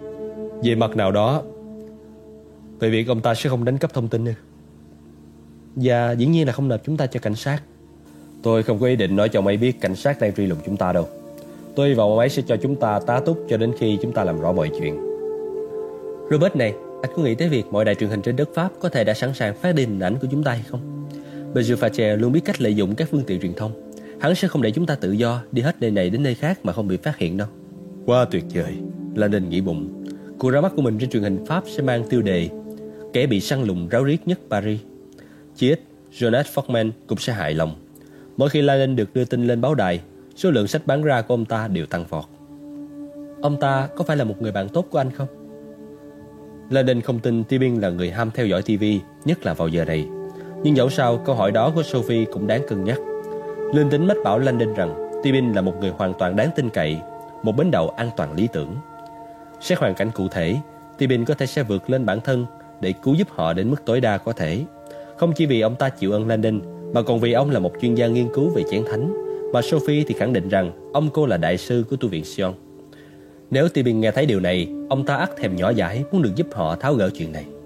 Về mặt nào đó, về việc ông ta sẽ không đánh cắp thông tin. Và dĩ nhiên là không nộp chúng ta cho cảnh sát. Tôi không có ý định nói cho ông ấy biết cảnh sát đang truy lùng chúng ta đâu. Tôi hy vọng ông ấy sẽ cho chúng ta tá túc cho đến khi chúng ta làm rõ mọi chuyện. Robert này, anh có nghĩ tới việc mọi đài truyền hình trên đất Pháp có thể đã sẵn sàng phát đi hình ảnh của chúng ta hay không? Monsieur Fache luôn biết cách lợi dụng các phương tiện truyền thông. Hắn sẽ không để chúng ta tự do đi hết nơi này đến nơi khác mà không bị phát hiện đâu. Quá tuyệt vời, Landon nghĩ bụng. Cuộc ra mắt của mình trên truyền hình Pháp sẽ mang tiêu đề kẻ bị săn lùng ráo riết nhất Paris. Chí ít, Jonas Fortman cũng sẽ hài lòng. Mỗi khi Landon được đưa tin lên báo đài, số lượng sách bán ra của ông ta đều tăng vọt. Ông ta có phải là một người bạn tốt của anh không? Landon không tin Tibin là người ham theo dõi TV, nhất là vào giờ này. Nhưng dẫu sao, câu hỏi đó của Sophie cũng đáng cân nhắc. Linh tính mách bảo Landon rằng Tibin là một người hoàn toàn đáng tin cậy, một bến đậu an toàn lý tưởng. Xét hoàn cảnh cụ thể, Tibin có thể sẽ vượt lên bản thân để cứu giúp họ đến mức tối đa có thể. Không chỉ vì ông ta chịu ơn Landon, mà còn vì ông là một chuyên gia nghiên cứu về chén thánh, mà Sophie thì khẳng định rằng ông cô là đại sư của tu viện Sion. Nếu Tibin nghe thấy điều này, ông ta ắt thèm nhỏ dãi muốn được giúp họ tháo gỡ chuyện này.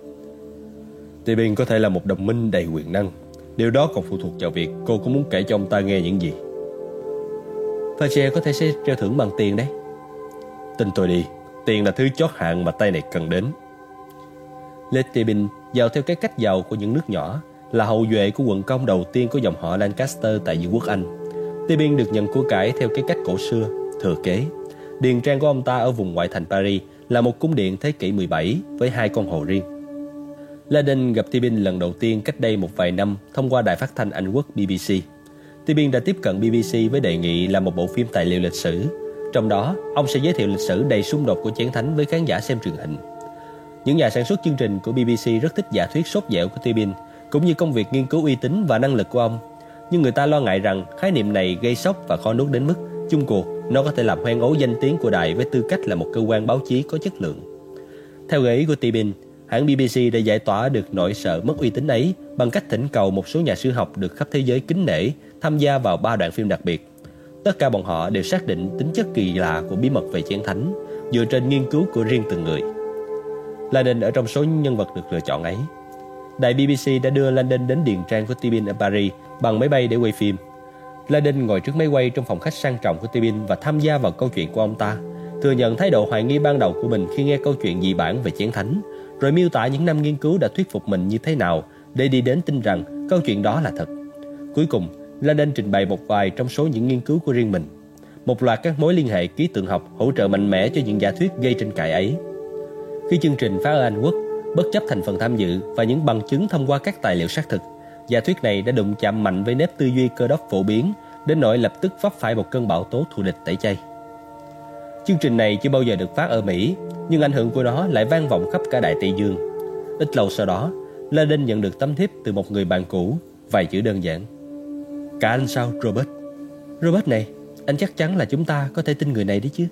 Tibin có thể là một đồng minh đầy quyền năng. Điều đó còn phụ thuộc vào việc cô có muốn kể cho ông ta nghe những gì. Fache có thể sẽ treo thưởng bằng tiền đấy. Tin tôi đi, tiền là thứ chót hạng mà tay này cần đến. Lê Tibin giàu theo cái cách giàu của những nước nhỏ, là hậu duệ của quận công đầu tiên của dòng họ Lancaster tại Vương quốc Anh. Tibin được nhận của cải theo cái cách cổ xưa, thừa kế. Điền trang của ông ta ở vùng ngoại thành Paris là một cung điện thế kỷ 17 với 2 con hồ riêng. Landon gặp Tibin lần đầu tiên cách đây một vài năm thông qua đài phát thanh Anh quốc BBC. Tibin đã tiếp cận BBC với đề nghị làm một bộ phim tài liệu lịch sử. Trong đó, ông sẽ giới thiệu lịch sử đầy xung đột của chén thánh với khán giả xem truyền hình. Những nhà sản xuất chương trình của BBC rất thích giả thuyết sốt dẻo của Tibin, cũng như công việc nghiên cứu uy tín và năng lực của ông. Nhưng người ta lo ngại rằng khái niệm này gây sốc và khó nuốt đến mức chung cuộc nó có thể làm hoen ố danh tiếng của đài với tư cách là một cơ quan báo chí có chất lượng. Theo gợi ý của Tibin, hãng BBC đã giải tỏa được nỗi sợ mất uy tín ấy bằng cách thỉnh cầu một số nhà sử học được khắp thế giới kính nể tham gia vào 3 đoạn phim đặc biệt. Tất cả bọn họ đều xác định tính chất kỳ lạ của bí mật về chén thánh dựa trên nghiên cứu của riêng từng người. Landon ở trong số những nhân vật được lựa chọn ấy. Đài BBC đã đưa Landon đến điền trang của Tibin ở Paris bằng máy bay để quay phim. Landon ngồi trước máy quay trong phòng khách sang trọng của Tibin và tham gia vào câu chuyện của ông ta, thừa nhận thái độ hoài nghi ban đầu của mình khi nghe câu chuyện dị bản về chén thánh, rồi miêu tả những năm nghiên cứu đã thuyết phục mình như thế nào để đi đến tin rằng câu chuyện đó là thật. Cuối cùng, Landon trình bày một vài trong số những nghiên cứu của riêng mình. Một loạt các mối liên hệ ký tượng học hỗ trợ mạnh mẽ cho những giả thuyết gây tranh cãi ấy. Khi chương trình phát ở Anh quốc, bất chấp thành phần tham dự và những bằng chứng thông qua các tài liệu xác thực, giả thuyết này đã đụng chạm mạnh với nếp tư duy cơ đốc phổ biến, đến nỗi lập tức vấp phải một cơn bão tố thù địch tẩy chay. Chương trình này chưa bao giờ được phát ở Mỹ, nhưng ảnh hưởng của nó lại vang vọng khắp cả Đại Tây Dương. Ít lâu sau đó, Landon nhận được tấm thiếp từ một người bạn cũ, vài chữ đơn giản: "Cả anh sao, Robert?" "Robert này, anh chắc chắn là chúng ta có thể tin người này đấy chứ?"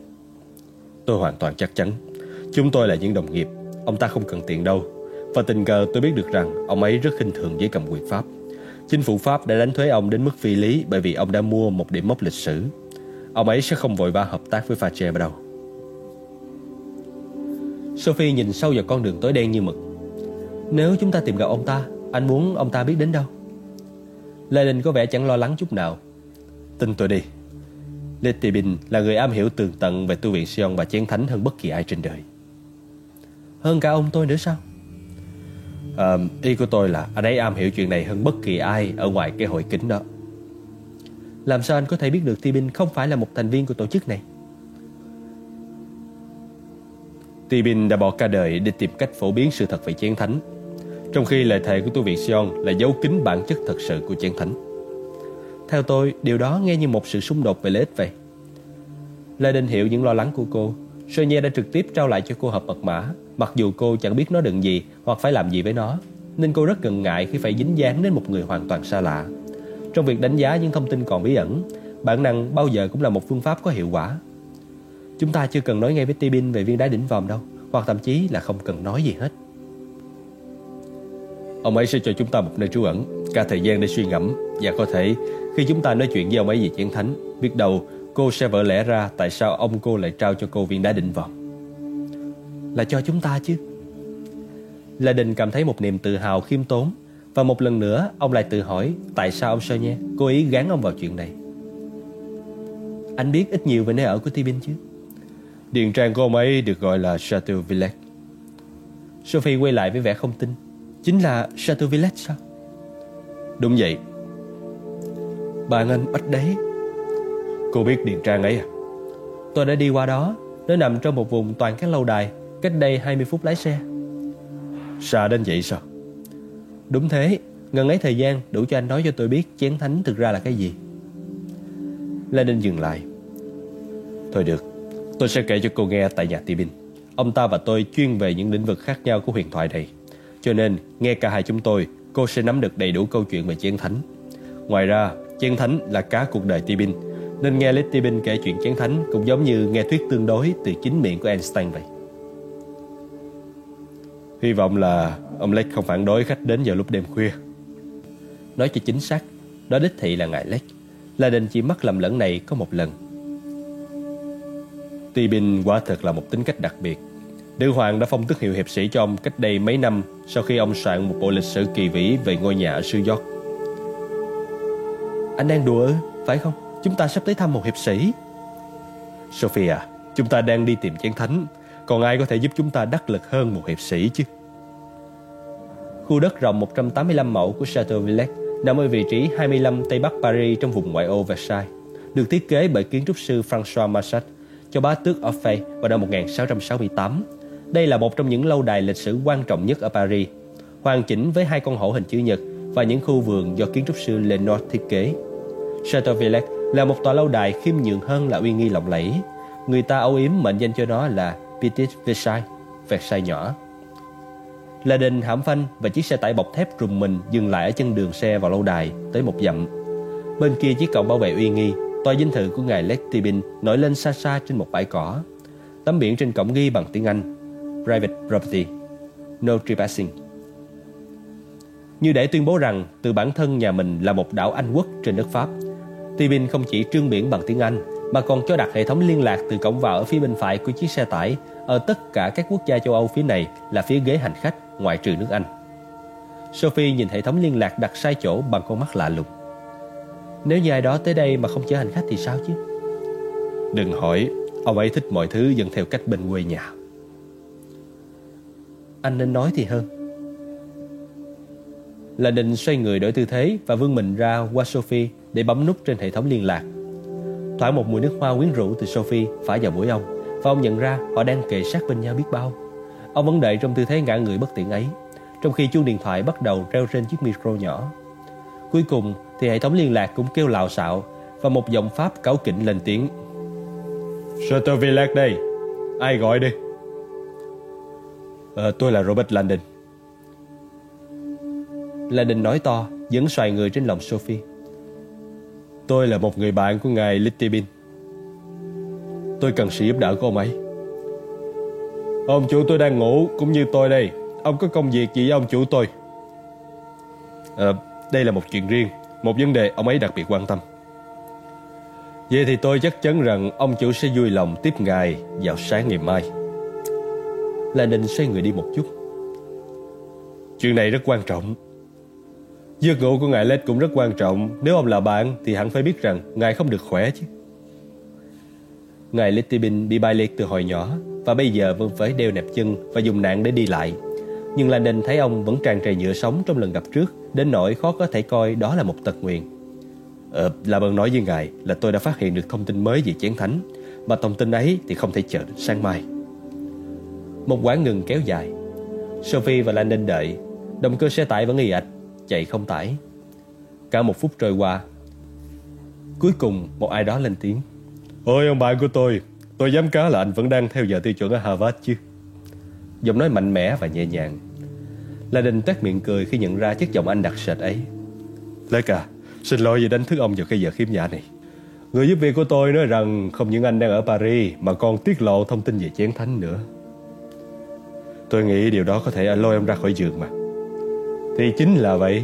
"Tôi hoàn toàn chắc chắn. Chúng tôi là những đồng nghiệp. Ông ta không cần tiền đâu. Và tình cờ tôi biết được rằng ông ấy rất khinh thường giới cầm quyền Pháp. Chính phủ Pháp đã đánh thuế ông đến mức phi lý bởi vì ông đã mua một điểm mốc lịch sử. Ông ấy sẽ không vội vã hợp tác với Fache đâu." Sophie nhìn sâu vào con đường tối đen như mực. "Nếu chúng ta tìm gặp ông ta, anh muốn ông ta biết đến đâu?" Landon có vẻ chẳng lo lắng chút nào. "Tin tôi đi, Lê Tibin là người am hiểu tường tận về tu viện Sion và chén thánh hơn bất kỳ ai trên đời." "Hơn cả ông tôi nữa sao?" Ý của tôi là anh ấy am hiểu chuyện này hơn bất kỳ ai ở ngoài cái hội kính đó." "Làm sao anh có thể biết được Tibin không phải là một thành viên của tổ chức này?" "Tibin đã bỏ cả đời để tìm cách phổ biến sự thật về chén thánh, trong khi lời thề của tu viện Sion là giấu kín bản chất thật sự của chén thánh." "Theo tôi, điều đó nghe như một sự xung đột về lợi ích vậy." Landon hiểu những lo lắng của cô. Sonia đã trực tiếp trao lại cho cô hộp mật mã, mặc dù cô chẳng biết nó đựng gì hoặc phải làm gì với nó, nên cô rất ngần ngại khi phải dính dáng đến một người hoàn toàn xa lạ. Trong việc đánh giá những thông tin còn bí ẩn, bản năng bao giờ cũng là một phương pháp có hiệu quả. Chúng ta chưa cần nói ngay với Tibin về viên đá đỉnh vòm đâu, hoặc thậm chí là không cần nói gì hết. Ông ấy sẽ cho chúng ta một nơi trú ẩn, cả thời gian để suy ngẫm, và có thể khi chúng ta nói chuyện với ông ấy về chén thánh, biết đâu cô sẽ vỡ lẽ ra tại sao ông cô lại trao cho cô viên đá đỉnh vòm. Là cho chúng ta chứ. Landon cảm thấy một niềm tự hào khiêm tốn, Và một lần nữa ông lại tự hỏi tại sao ông Sonia cố ý gán ông vào chuyện này. Anh biết ít nhiều về nơi ở của Tibin chứ? Điền trang của ông ấy được gọi là Chateau Villette. Sophie quay lại với vẻ không tin. Chính là Chateau Villette sao? Đúng vậy. Bạn anh Bách đấy. Cô biết điền trang ấy à? Tôi đã đi qua đó. Nó nằm trong một vùng toàn các lâu đài, cách đây 20 phút lái xe. Xa đến vậy sao? Đúng thế. Ngần ấy thời gian đủ cho anh nói cho tôi biết chén thánh thực ra là cái gì. Landon dừng lại. Thôi được, tôi sẽ kể cho cô nghe tại nhà Tibin. Ông ta và tôi chuyên về những lĩnh vực khác nhau của huyền thoại này, cho nên nghe cả hai chúng tôi, cô sẽ nắm được đầy đủ câu chuyện về chén thánh. Ngoài ra, chén thánh là cả cuộc đời Tibin, nên nghe Lady Tibin kể chuyện chén thánh cũng giống như nghe thuyết tương đối từ chính miệng của Einstein vậy. Hy vọng là ông Lake không phản đối khách đến vào lúc đêm khuya. Nói cho chính xác, đó đích thị là ngài Lake. Landon chỉ mắc lầm lẫn này có một lần. Tibin quả thật là một tính cách đặc biệt. Nữ hoàng đã phong tước hiệu hiệp sĩ cho ông cách đây mấy năm sau khi ông soạn một bộ lịch sử kỳ vĩ về ngôi nhà ở xứ York. Anh đang đùa ư? Phải không? Chúng ta sắp tới thăm một hiệp sĩ. Sophie à, chúng ta đang đi tìm chén thánh, còn ai có thể giúp chúng ta đắc lực hơn một hiệp sĩ chứ? Khu đất rộng 185 mẫu của Chateau Villette nằm ở vị trí 25 Tây Bắc Paris trong vùng ngoại ô Versailles, được thiết kế bởi kiến trúc sư François Massat cho bá tước Orphée vào năm 1668. Đây là một trong những lâu đài lịch sử quan trọng nhất ở Paris, hoàn chỉnh với 2 con hổ hình chữ nhật và những khu vườn do kiến trúc sư Lenoir thiết kế. Chateau Villette là một tòa lâu đài khiêm nhường hơn là uy nghi lộng lẫy. Người ta âu yếm mệnh danh cho nó là Petit Versailles, Versailles nhỏ. Landon hãm phanh và chiếc xe tải bọc thép rùng mình dừng lại ở chân đường xe vào lâu đài tới 1 dặm. Bên kia chiếc cổng bảo vệ uy nghi, tòa dinh thự của ngài Lake Tibin nổi lên xa xa trên một bãi cỏ. Tấm biển trên cổng ghi bằng tiếng Anh: Private Property, No Trespassing. Như để tuyên bố rằng từ bản thân nhà mình là một đảo Anh quốc trên đất Pháp, Tibin không chỉ trương biển bằng tiếng Anh mà còn cho đặt hệ thống liên lạc từ cổng vào ở phía bên phải của chiếc xe tải ở tất cả các quốc gia châu Âu phía này là phía ghế hành khách, ngoại trừ nước Anh. Sophie nhìn hệ thống liên lạc đặt sai chỗ bằng con mắt lạ lùng. Nếu như ai đó tới đây mà không chở hành khách thì sao chứ? Đừng hỏi, ông ấy thích mọi thứ dần theo cách bên quê nhà. Anh nên nói thì hơn. Landon xoay người đổi tư thế và vươn mình ra qua Sophie để bấm nút trên hệ thống liên lạc. Thoảng một mùi nước hoa quyến rũ từ Sophie phả vào mũi ông, và ông nhận ra họ đang kề sát bên nhau biết bao. Ông vẫn đợi trong tư thế ngả người bất tiện ấy, trong khi chuông điện thoại bắt đầu reo trên chiếc micro nhỏ. Cuối cùng thì hệ thống liên lạc cũng kêu lạo xạo và một giọng Pháp cáu kỉnh lên tiếng: Chateau Villette đây, ai gọi đi? Tôi là Robert Landon. Landon nói to, vẫn xoài người trên lòng Sophie. Tôi là một người bạn của ngài Littibin. Tôi cần sự giúp đỡ của ông ấy. Ông chủ tôi đang ngủ cũng như tôi đây. Ông có công việc gì với ông chủ tôi? Đây là một chuyện riêng, một vấn đề ông ấy đặc biệt quan tâm. Vậy thì tôi chắc chắn rằng ông chủ sẽ vui lòng tiếp ngài vào sáng ngày mai. Landon xoay người đi một chút. Chuyện này rất quan trọng. Giấc ngủ của ngài Led cũng rất quan trọng. Nếu ông là bạn thì hẳn phải biết rằng ngài không được khỏe chứ. Ngài Littibin bị bại liệt từ hồi nhỏ và bây giờ vẫn phải đeo nẹp chân và dùng nạn để đi lại. Nhưng Landon thấy ông vẫn tràn trề nhựa sống trong lần gặp trước, đến nỗi khó có thể coi đó là một tật nguyền. Làm ơn nói với ngài là tôi đã phát hiện được thông tin mới về chén thánh, mà thông tin ấy thì không thể chờ đến sáng mai. Một quãng ngừng kéo dài. Sophie và Landon đợi. Động cơ xe tải vẫn ì ạch, chạy không tải. Cả 1 phút trôi qua. Cuối cùng một ai đó lên tiếng: Ôi ông bạn của tôi dám cá là anh vẫn đang theo giờ tiêu chuẩn ở Harvard chứ. Giọng nói mạnh mẽ và nhẹ nhàng. Landon toét miệng cười khi nhận ra chất giọng anh đặc sệt ấy. Lake à, xin lỗi vì đánh thức ông vào cái giờ khiếm nhã này. Người giúp việc của tôi nói rằng không những anh đang ở Paris mà còn tiết lộ thông tin về chén thánh nữa. Tôi nghĩ điều đó có thể lôi ông ra khỏi giường mà. Thì chính là vậy.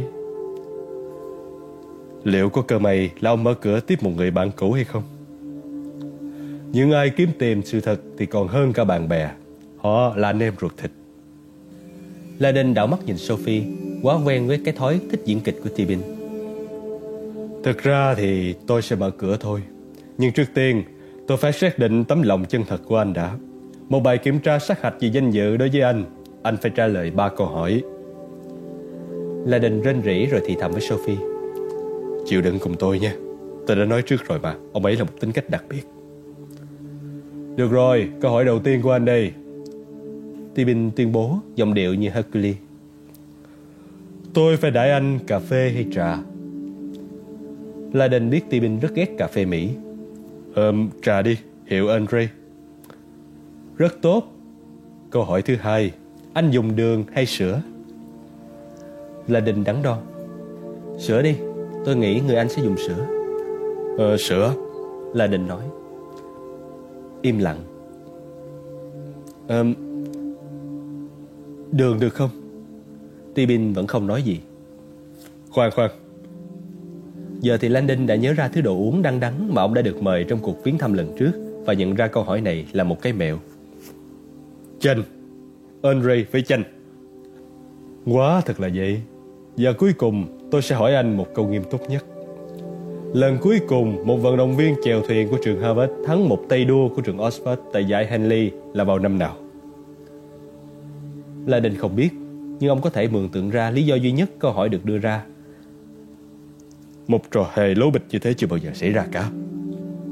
Liệu có cơ may là ông mở cửa tiếp một người bạn cũ hay không? Những ai kiếm tìm sự thật thì còn hơn cả bạn bè. Họ là anh em ruột thịt. Landon đảo mắt nhìn Sophie. quá quen với cái thói thích diễn kịch của Tibin. Thực ra thì tôi sẽ mở cửa thôi. Nhưng trước tiên, tôi phải xác định tấm lòng chân thật của anh đã. Một bài kiểm tra sát hạch về danh dự đối với anh phải trả lời 3 câu hỏi. Laden rên rỉ rồi thì thầm với Sophie. Chịu đựng cùng tôi nha. Tôi đã nói trước rồi mà, ông ấy là một tính cách đặc biệt. Được rồi, câu hỏi đầu tiên của anh đây. Tibin tuyên bố, giọng điệu như Hercules. Tôi phải đãi anh cà phê hay trà? Laden biết Tibin rất ghét cà phê Mỹ. Trà đi, hiệu Andre. Rất tốt. Câu hỏi thứ hai, anh dùng đường hay sữa? Laden đắn đo. Sữa đi, tôi nghĩ người Anh sẽ dùng sữa. Sữa, Laden nói. Im lặng. Đường được không? Tibin vẫn không nói gì. Khoan. Giờ thì Landon đã nhớ ra thứ đồ uống đắng đắng mà ông đã được mời trong cuộc viếng thăm lần trước, và nhận ra câu hỏi này là một cái mẹo. Chanh. Andre với chanh. Quá thật là vậy. Và cuối cùng tôi sẽ hỏi anh một câu nghiêm túc nhất. Lần cuối cùng một vận động viên chèo thuyền của trường Harvard thắng một tay đua của trường Oxford tại giải Henley là vào năm nào? Landon không biết, nhưng ông có thể mường tượng ra lý do duy nhất câu hỏi được đưa ra. Một trò hề lố bịch như thế chưa bao giờ xảy ra cả.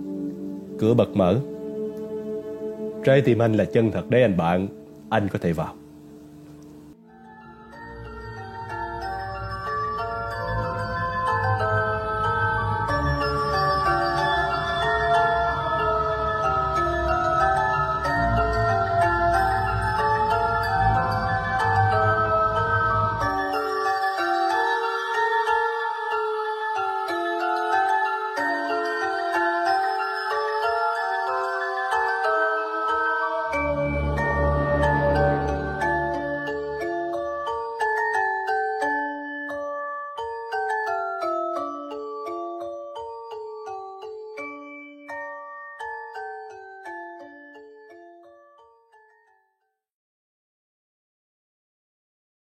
Cửa bật mở. Trái tim anh là chân thật đấy anh bạn. Anh có thể vào.